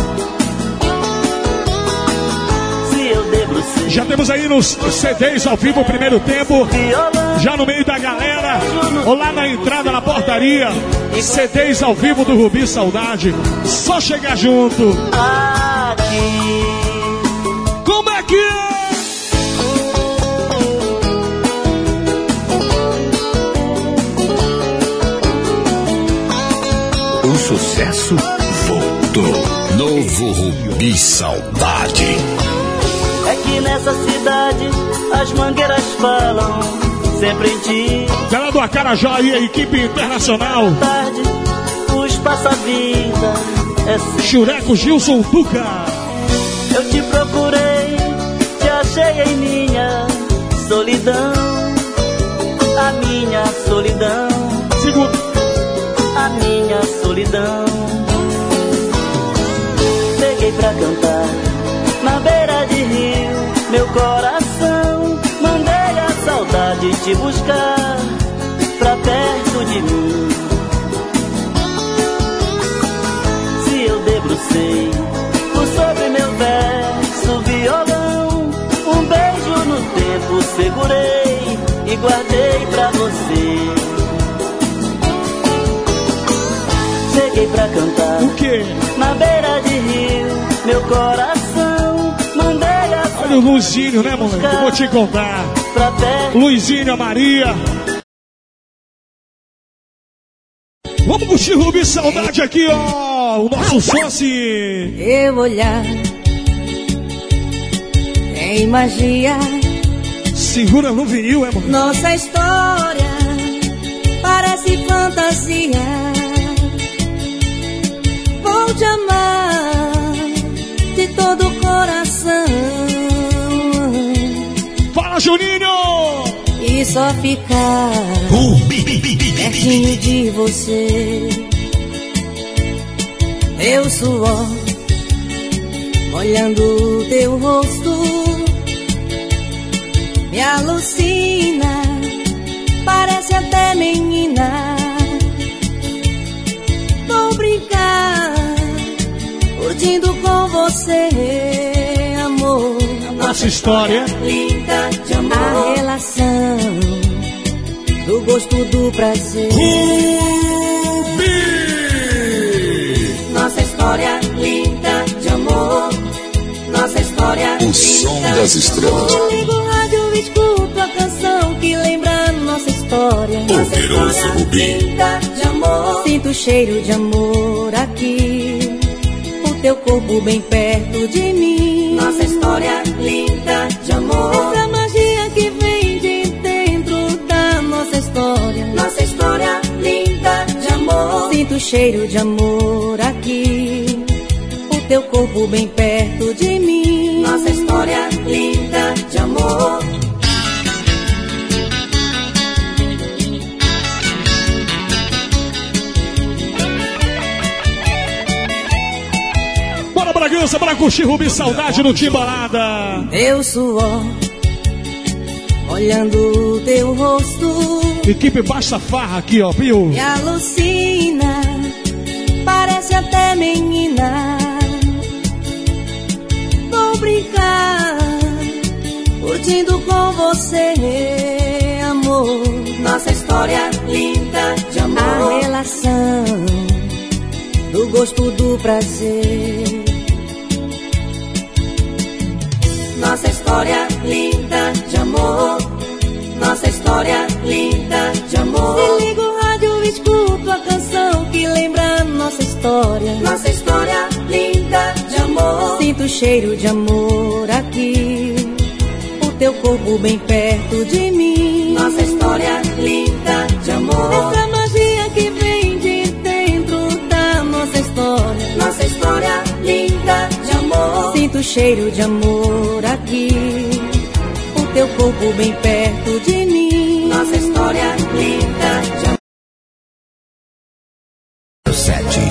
Se eu debrucei. Já temos aí nos C Ds ao vivo o primeiro tempo. Já no meio da galera, ou lá na entrada, na portaria, C Ds ao vivo do Rubi Saudade. Só chegar junto. Aqui. Como é que é? O sucesso voltou. Novo Rubi Saudade. É que nessa cidade as mangueiras falam sempre em ti. Galera do Acarajá e a equipe internacional. Tarde, os passa-vida. É Chureco Gilson Duca. Eu te procurei, te achei em minha solidão. A minha solidão. Segundo. A minha solidão. Peguei pra cantar na beira de rio, meu coração. Mandei a saudade te buscar pra perto de mim. Se eu debrucei por sobre meu verso violão, um beijo no tempo segurei e guardei pra você. Cheguei pra cantar o quê? Na beira de rio, meu coração. Mandei a olha o Luizinho, né, moleque? Eu vou te contar. Luizinho, a Maria. Vamos curtir Rubi Saudade aqui, ó. O nosso sócio. Eu olhar em magia. Segura no vinil, é, mano? Nossa história parece fantasia. Vou te amar de todo o coração. Fala, Juninho! E só ficar pertinho de você. Eu suor olhando teu rosto, me alucina, parece até menina. Vou brincar, curtindo com você, amor. Nossa história linda de amor. A relação do gosto do prazer. Rubi! Nossa história linda de amor. Nossa história o som das estrelas. Eu ligo o rádio e escuto a canção que lembra nossa história. Poderoso Rubi. Linda de amor. Sinto o cheiro de amor aqui, o teu corpo bem perto de mim. Nossa história linda de amor. Essa magia que vem de dentro da nossa história. Nossa história linda de amor. Sinto o cheiro de amor aqui, o teu corpo bem perto de mim. Nossa história linda de amor. Bora, Bragança, para curtir Rubi Saudade no Timbalada. Eu suor olhando teu rosto, equipe Basta Farra aqui, ó, viu? me alucina, parece até menina. Vou brincar, curtindo com você, amor. Nossa história linda de amor. A relação do gosto do prazer. Nossa história linda de amor. Nossa história linda de amor. Se ligo o rádio e escuto a canção que lembra nossa história. Nossa história linda de amor. Sinto o cheiro de amor aqui, o teu corpo bem perto de mim. Nossa história linda de amor. Essa magia que vem de dentro da nossa história. Nossa história linda de amor. Sinto o cheiro de amor aqui, o teu corpo bem perto de mim. Nossa história linda de amor. Sete.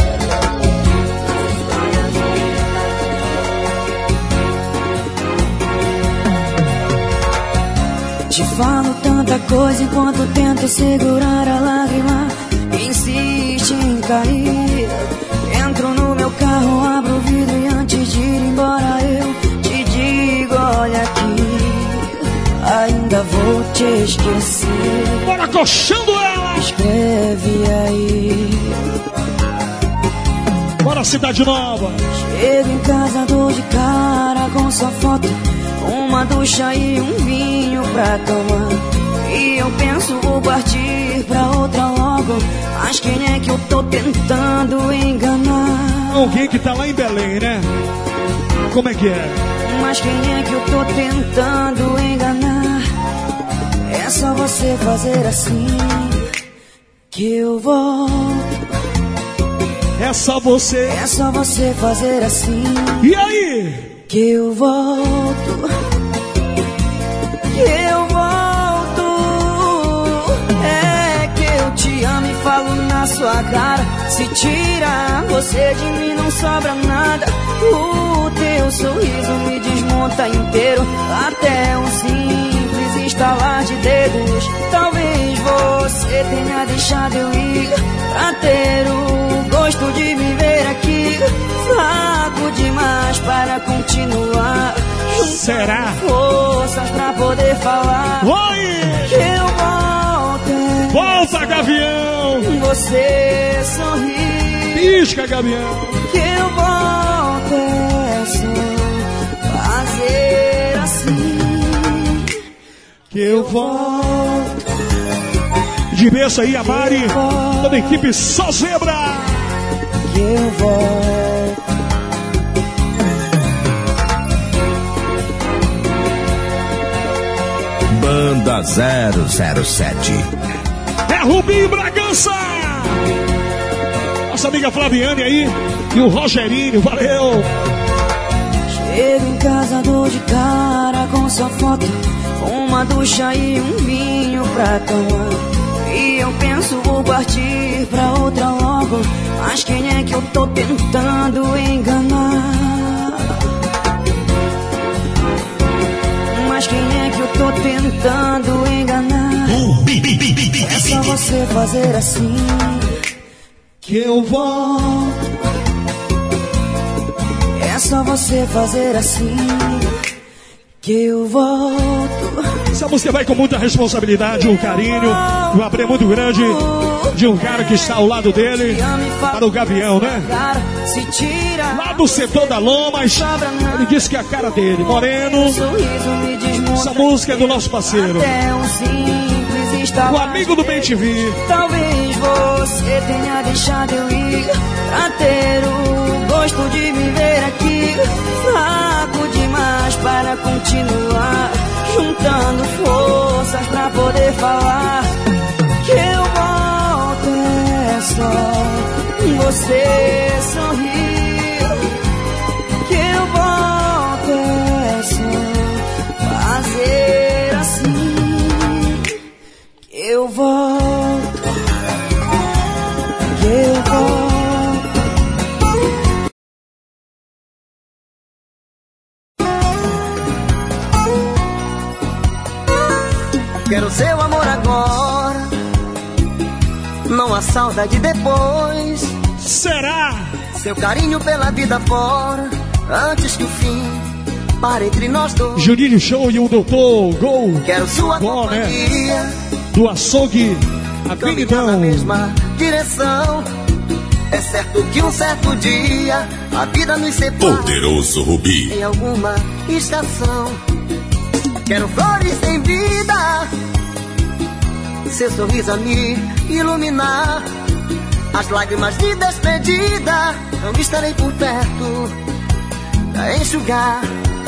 Te falo tanta coisa enquanto tento segurar a lágrima. Insiste em cair. Entro no meu carro, abro o vidro e antes de ir embora eu te digo, olha aqui, ainda vou te esquecer. Bora coxando ela! Escreve aí. Bora, Cidade Nova! Chego em casa, dou de cara com sua foto, uma ducha e um vinho pra tomar. E eu penso, vou partir pra outra loja. logo. Mas quem é que eu tô tentando enganar? Alguém que tá lá em Belém, né? Como é que é? Mas quem é que eu tô tentando enganar? É só você fazer assim que eu volto. É só você. É só você fazer assim. E aí? Que eu volto. Que eu volto. É que eu te amo e falo na sua cara. Se tira você de mim não sobra nada. O teu sorriso me desmonta inteiro. Até um simples estalar de dedos. Talvez você tenha deixado eu ir pra ter o gosto de me ver aqui. Fraco demais para continuar. Será? Forças pra poder falar. Oi! Que eu volto. Volta, Gavião! Você sorri. Pisca, Gavião! Que eu volto. É só fazer assim. Que eu volto. De berço aí, a Mari. Toda a equipe só zebra. Que eu volto. Banda zero zero sete. É Rubinho Bragança. Nossa amiga Flaviane aí. E o Rogerinho, valeu. Chego em casa, dou de cara com sua foto. Uma ducha e um vinho pra tomar. E eu penso vou partir pra outra logo. Mas quem é que eu tô tentando enganar? Mas quem é que eu tô tentando enganar? É só você fazer assim que eu volto. É só você fazer assim que eu volto. Essa música vai com muita responsabilidade, um carinho, um apreço muito grande de um cara que está ao lado dele, para o Gavião, né? Lá do setor da Lomas, ele disse que é a cara dele, moreno. Essa música é do nosso parceiro, o amigo do Bem T V. Talvez você tenha deixado eu ir pra ter o gosto de me ver aqui. Fraco demais para continuar, juntando forças pra poder falar. Que eu volto, é só você sorrir. Que eu volto, é só fazer assim. Que eu volto. Que eu volto. Quero seu amor agora, não há saudade depois. Será? Seu carinho pela vida fora, antes que o fim pare entre nós dois. Juninho Show e o Doutor Gol. Quero sua Gol, companhia, né? Do açougue, Avenidão. na mesma direção. É certo que um certo dia a vida nos separa. Poderoso Rubi. Em alguma estação. Quero flores em vida, seu sorriso a me iluminar. As lágrimas de despedida, não estarei por perto pra enxugar.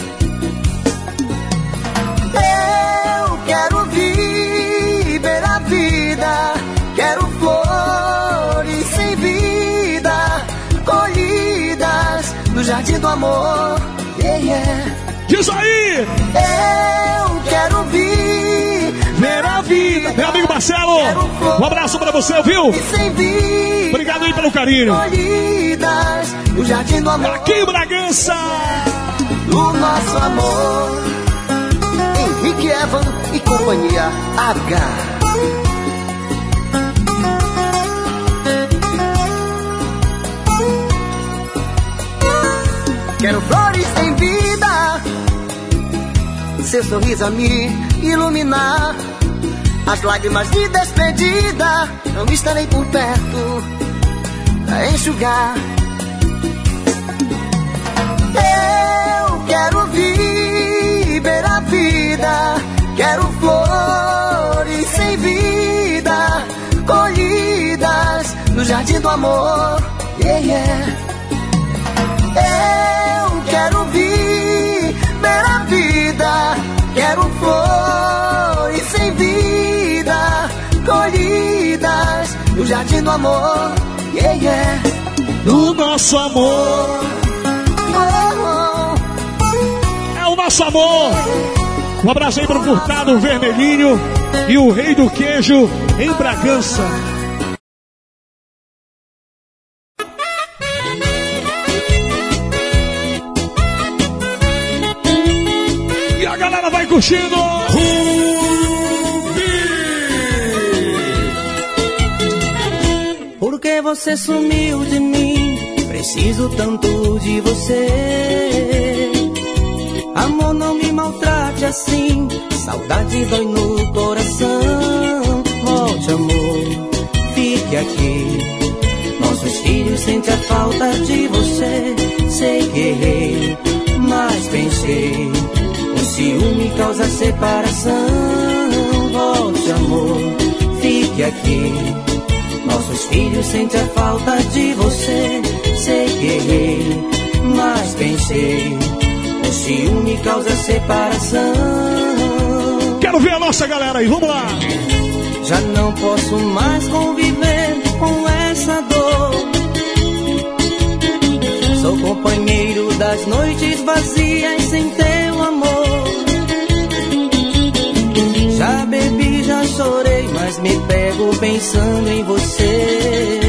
Eu quero viver a vida, quero flores sem vida, colhidas no jardim do amor. Yeah, yeah. Diz aí! Eu quero viver a vida. Meu amigo Marcelo, um abraço pra você, viu? Obrigado aí pelo carinho. No jardim do amor. Aqui em Bragança. O nosso amor. Henrique Evan e companhia H. Quero flores sem vida, seu sorriso a me iluminar. As lágrimas de despedida, não estarei por perto pra enxugar. Eu quero viver a vida, quero flores sem vida, colhidas amor, yeah, yeah. Eu quero viver a vida, quero flores sem vida, colhidas no jardim do amor, yeah, yeah. Do nosso amor. Oh, oh. É o nosso amor. Um abraço aí pro Furtado Vermelhinho e o Rei do Queijo em Bragança. E a galera vai curtindo. Por que você sumiu de mim? Preciso tanto de você. Amor, não me maltrate assim, saudade dói no coração. Volte, amor, fique aqui. Nossos filhos sentem a falta de você. Sei que errei, mas pensei, o ciúme causa separação. Volte, amor, fique aqui. Nossos filhos sentem a falta de você. Sei que errei, mas pensei, o ciúme causa separação. Quero ver a nossa galera aí, vamos lá. Já não posso mais conviver com essa dor. Sou companheiro das noites vazias sem teu amor. Já bebi, já chorei, mas me pego pensando em você.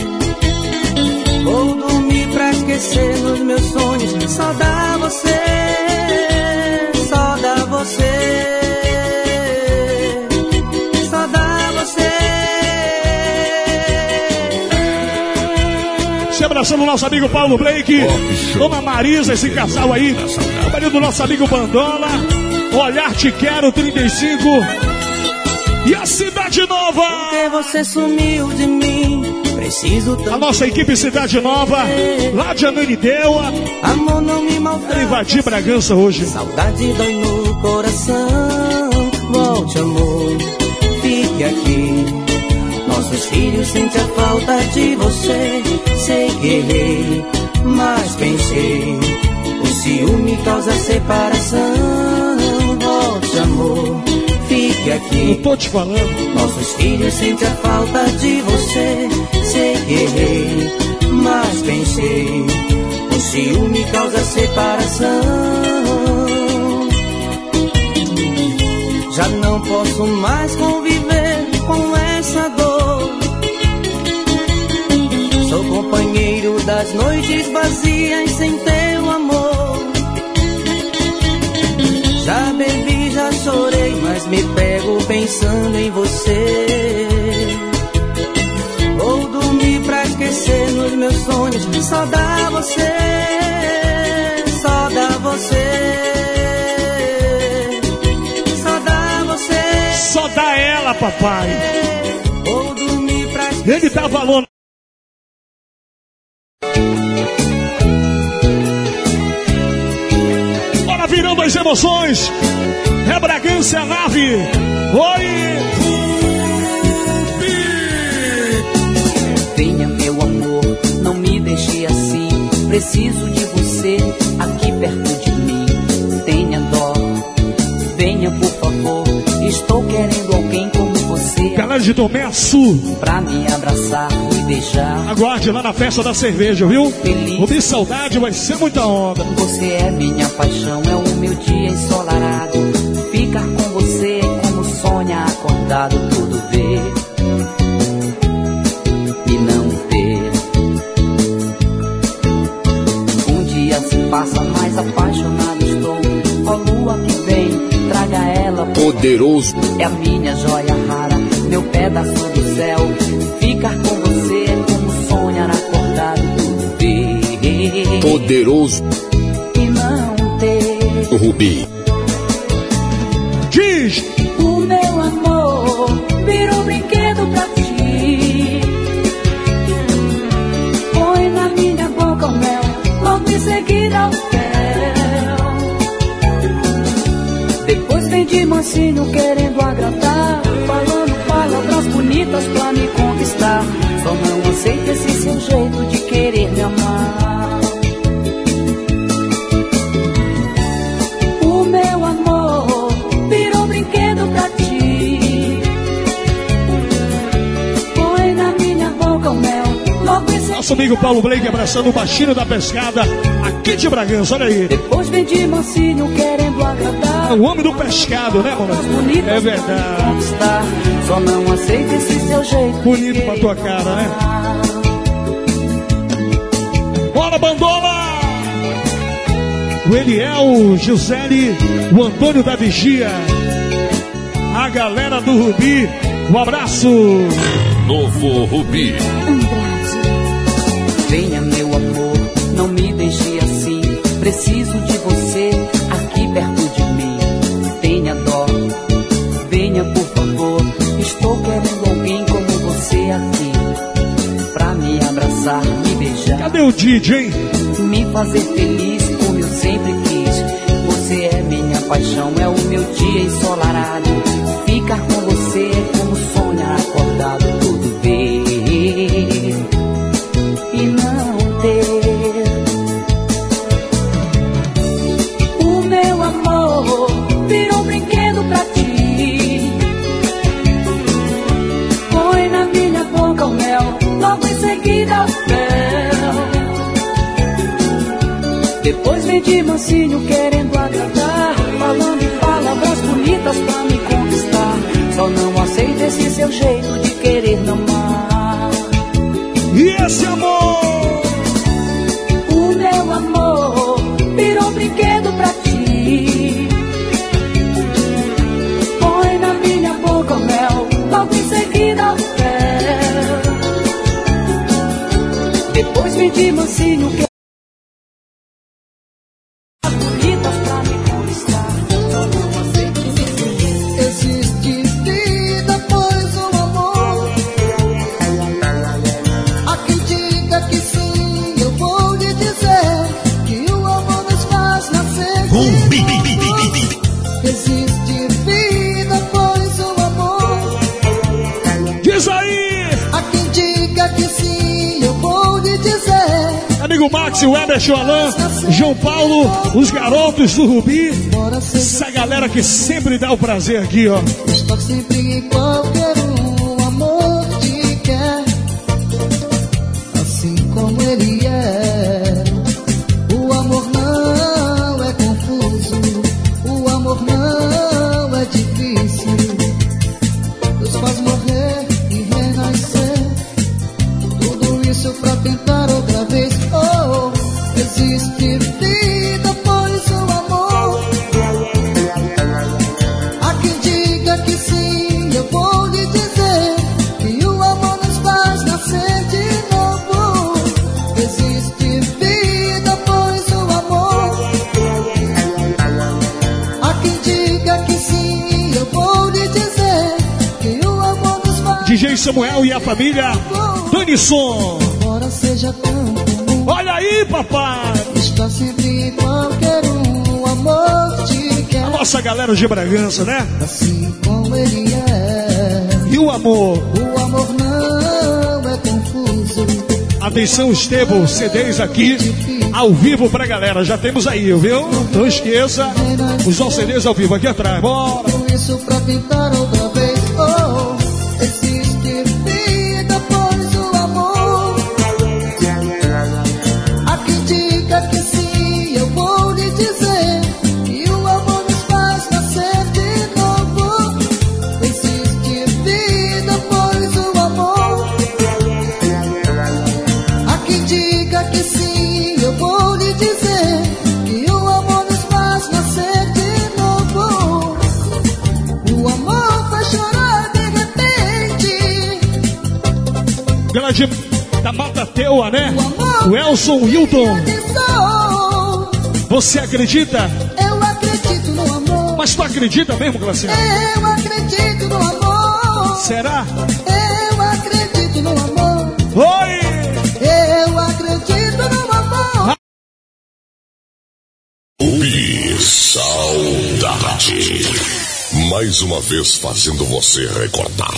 Vou dormir pra esquecer nos meus sonhos. Só dá você, só dá você, só dá você. Se abraçando o nosso amigo Paulo Blake, Dona Marisa, esse casal aí, o marido do nosso amigo Bandola, Olhar Te Quero trinta e cinco e a Cidade Nova. Por que você sumiu de mim? Preciso tanto. A nossa equipe Cidade Nova, lá de Ananindeua. Amor, não me maltrate. Invadir Bragança hoje. Saudade dói no coração. Volte, amor, fique aqui. Nossos filhos sentem a falta de você. Sei que errei, mas pensei, o ciúme causa separação. Volte, amor, fique aqui. Eu tô te falando. Nossos filhos sentem a falta de você. Sei que errei, mas pensei, o ciúme causa separação. Já não posso mais conviver com essa dor. Sou companheiro das noites vazias sem teu amor. Já bebi, já chorei, mas me pego pensando em você. Vou dormir pra esquecer nos meus sonhos. Só dá você, só dá você, só dá você. Só dá ela, papai. Vou dormir pra esquecer. Ele dá valor. Bora virando as emoções. É Bragança, a nave. Oi! Venha, meu amor, não me deixe assim. Preciso de você aqui perto de mim. Tenha dó, venha por favor. Estou querendo alguém como você. Galera de Tomé Sul, pra me abraçar e beijar. Aguarde lá na festa da cerveja, viu? Rubi Saudade vai ser muita onda. Você é minha paixão, é o meu dia ensolarado. Ficar com você é como sonhar acordado. Tudo ver e não ter. Um dia se passa, mais apaixonado estou. Ó lua que vem, traga ela. Poderoso. É a minha joia rara, meu pedaço do céu. Ficar com você é como sonhar acordado. Tudo ver. Poderoso. E não ter. Rubi. Diz. O meu amor virou brinquedo pra ti. Põe na minha boca o mel, logo em seguida o fel. Depois vem de mansinho querendo agradar, falando palavras bonitas pra me conquistar. Só não aceita esse Nosso amigo Paulo Blake abraçando o baixinho da pescada aqui de Bragança, olha aí. Depois vem de mansinho querendo agradar. É o homem do pescado, né, mano? É verdade. Só não aceita esse seu jeito. Bonito pra tua cara, né? Bora, Bandola! O Eliel, Gisele, o Antônio da Vigia, a galera do Rubi, um abraço. Novo Rubi. Venha, meu amor, não me deixe assim. Preciso de você aqui perto de mim. Tenha dó, venha por favor. Estou querendo alguém como você aqui, pra me abraçar, me beijar. Cadê o D J, hein? Me fazer feliz como eu sempre quis. Você é minha paixão, é o meu dia ensolarado. Ficar com você é como sonhar acordado. Tudo ver e não ter. O meu amor virou um brinquedo pra ti. Põe na minha boca o mel, logo em seguida o fel. Depois vem de mansinho querendo agradar, falando palavras bonitas pra me conquistar. Só não aceito esse seu jeito de querer me amar. E esse amor? O meu amor virou um brinquedo pra ti. Põe na minha boca o mel, logo em seguida o fel. Depois vem de mansinho que amigo Max, o Emerson, Alain, João Paulo, os garotos do Rubi, essa galera que sempre dá o prazer aqui, ó. Estou sempre em qualquer um, o amor te quer, assim como ele é. O amor não é confuso, o amor não é difícil. Deus faz morrer e renascer, tudo isso pra tentar outra vez. Oh, existe vida, pois o amor. Há quem diga que sim, eu vou lhe dizer que o amor nos faz nascer de novo. Existe vida, pois o amor. Há quem diga que sim, eu vou lhe dizer que o amor nos faz. D J Samuel e a família Danisson. Embora seja tão comum, olha aí, papai. Está sempre em qualquer um, o amor te quer. A nossa galera de Bragança, né? Assim como ele é. E o amor? O amor não é confuso. Atenção, Estevão, C Ds aqui, ao vivo pra galera. Já temos aí, viu? Não esqueça, os nossos C Ds ao vivo aqui atrás. Bora! Tudo isso pra tentar outra vez. Oh, existe vida, pois o amor. Há quem diga que sim, eu vou lhe dizer que o amor nos faz nascer de novo. Existe vida, pois o amor. Há quem diga que sim, eu vou lhe dizer que o amor nos faz nascer de novo. O amor faz chorar de repente. Grande da Mata Teua, né? O Elson Hilton. Você acredita? Eu acredito no amor. Mas tu acredita mesmo, Glacinha? Eu acredito no amor. Será? Eu acredito no amor. Oi! Eu acredito no amor. Rubi Saudade. Mais uma vez fazendo você recordar.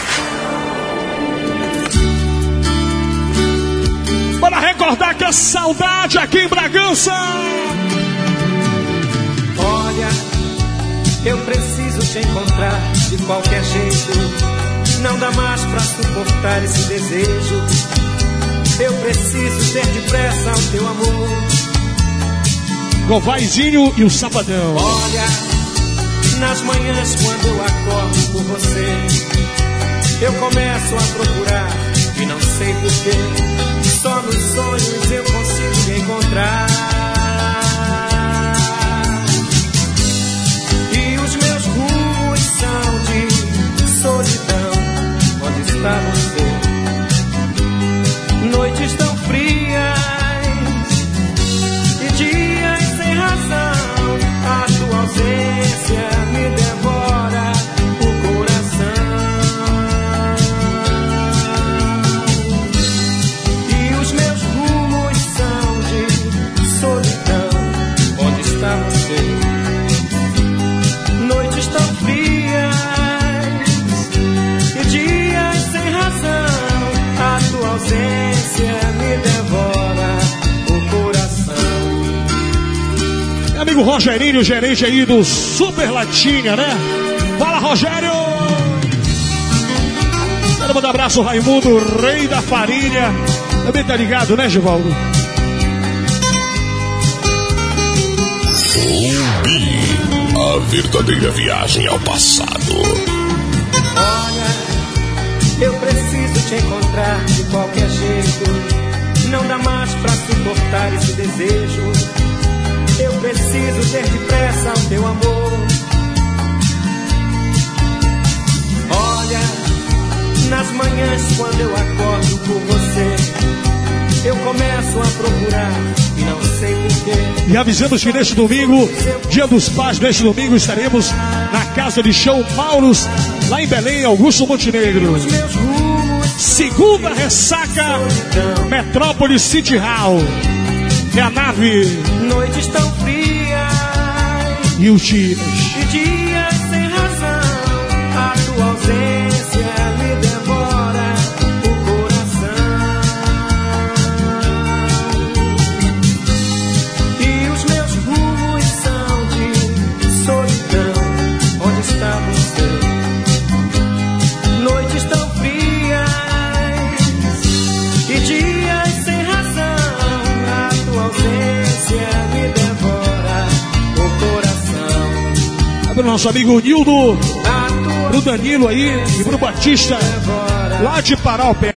Para recordar que é saudade aqui em Bragança. Olha, eu preciso te encontrar de qualquer jeito. Não dá mais pra suportar esse desejo. Eu preciso ter depressa o teu amor. Govaizinho e o Sabadão. Olha, nas manhãs quando eu acordo por você, eu começo a procurar e não sei porquê. Só nos sonhos eu consigo me encontrar. E os meus rumos são de solidão. Onde está você? Noites tão frias e dias sem razão. A tua ausência me devora o coração. E os meus rumos são de solidão. Onde está você? Noites tão frias e dias sem razão. A tua ausência me devora o coração. Meu amigo Rogerinho, gerente aí do Super Latinha, né? Fala, Rogério! Quero mandar um abraço, Raimundo, rei da farinha. Também tá ligado, né, Givaldo? Rubi, a verdadeira viagem ao passado. Olha, eu preciso te encontrar de qualquer jeito. Não dá mais pra suportar esse desejo. Eu preciso ter depressa o teu amor. Olha, nas manhãs quando eu acordo por você, eu começo a procurar e não sei porquê. E avisamos que neste domingo, dia dos pais, neste domingo estaremos na Casa de Show Mauros, lá em Belém, Augusto Montenegro. Segunda ressaca, Metrópole City Hall. É a nave. Noites tão frias e os dias. E dias sem razão. A tua ausência me devora o coração. E os meus rumos são de solidão. Onde está você? Noites tão frias e dias sem razão. Ausência me devora o coração. É pro nosso amigo Nildo, pro Danilo aí e pro Batista, lá de Paraupé.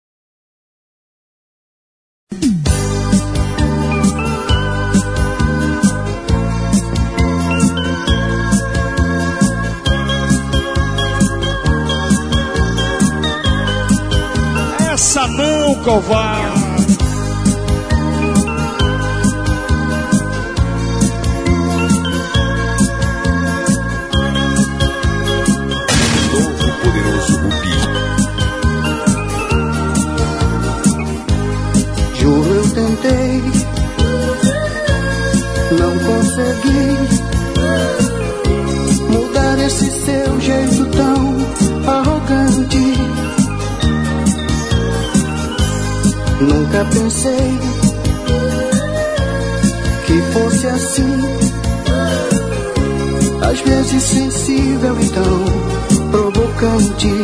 Essa não, covarde. Tentei, não consegui mudar esse seu jeito tão arrogante. Nunca pensei que fosse assim, às vezes sensível e tão provocante.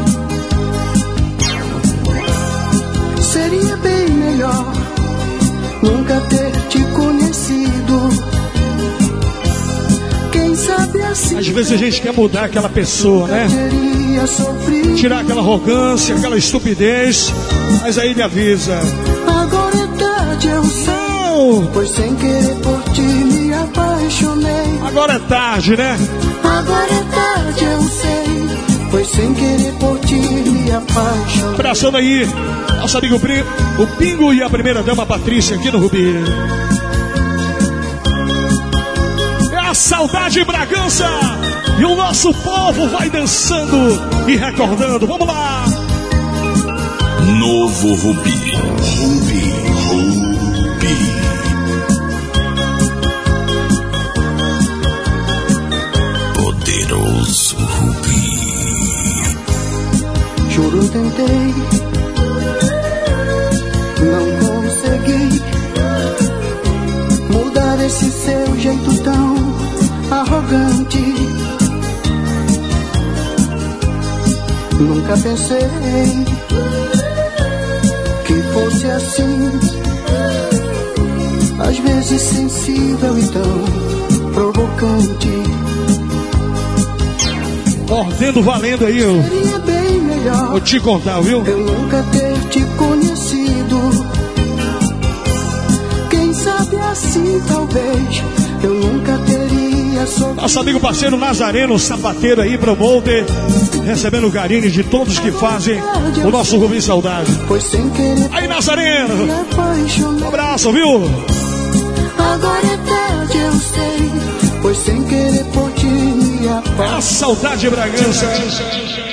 Seria bem melhor nunca ter te conhecido. Quem sabe assim. Às vezes a gente quer mudar aquela pessoa, né? Tirar aquela arrogância, aquela estupidez. Mas aí ele avisa. Agora é tarde, eu sei. Não. Pois sem querer por ti me apaixonei. Agora é tarde, né? Agora é tarde, eu sei. Pois sem querer por ti me apaixonei. Abraçando aí nosso amigo o Pingo e a primeira dama Patrícia aqui no Rubi. É a saudade Bragança. E o nosso povo vai dançando e recordando. Vamos lá. Novo Rubi. Rubi. Rubi. Poderoso Rubi. Juro, tentei, não consegui mudar esse seu jeito tão arrogante. Nunca pensei que fosse assim, às vezes sensível e tão provocante. Mordendo valendo aí, eu. Seria bem melhor Vou te contar, viu? eu nunca ter te conhecido. Quem sabe assim talvez eu nunca teria sofrido. Nosso amigo parceiro Nazareno, sapateiro aí, promoter, recebendo o carinho de todos que fazem o nosso Rubi Saudade. Pois sem querer Aí, Nazareno, me apaixonei. um abraço, viu? Agora é tarde, eu sei, pois sem querer por ti me apaixonei. A saudade de Bragança.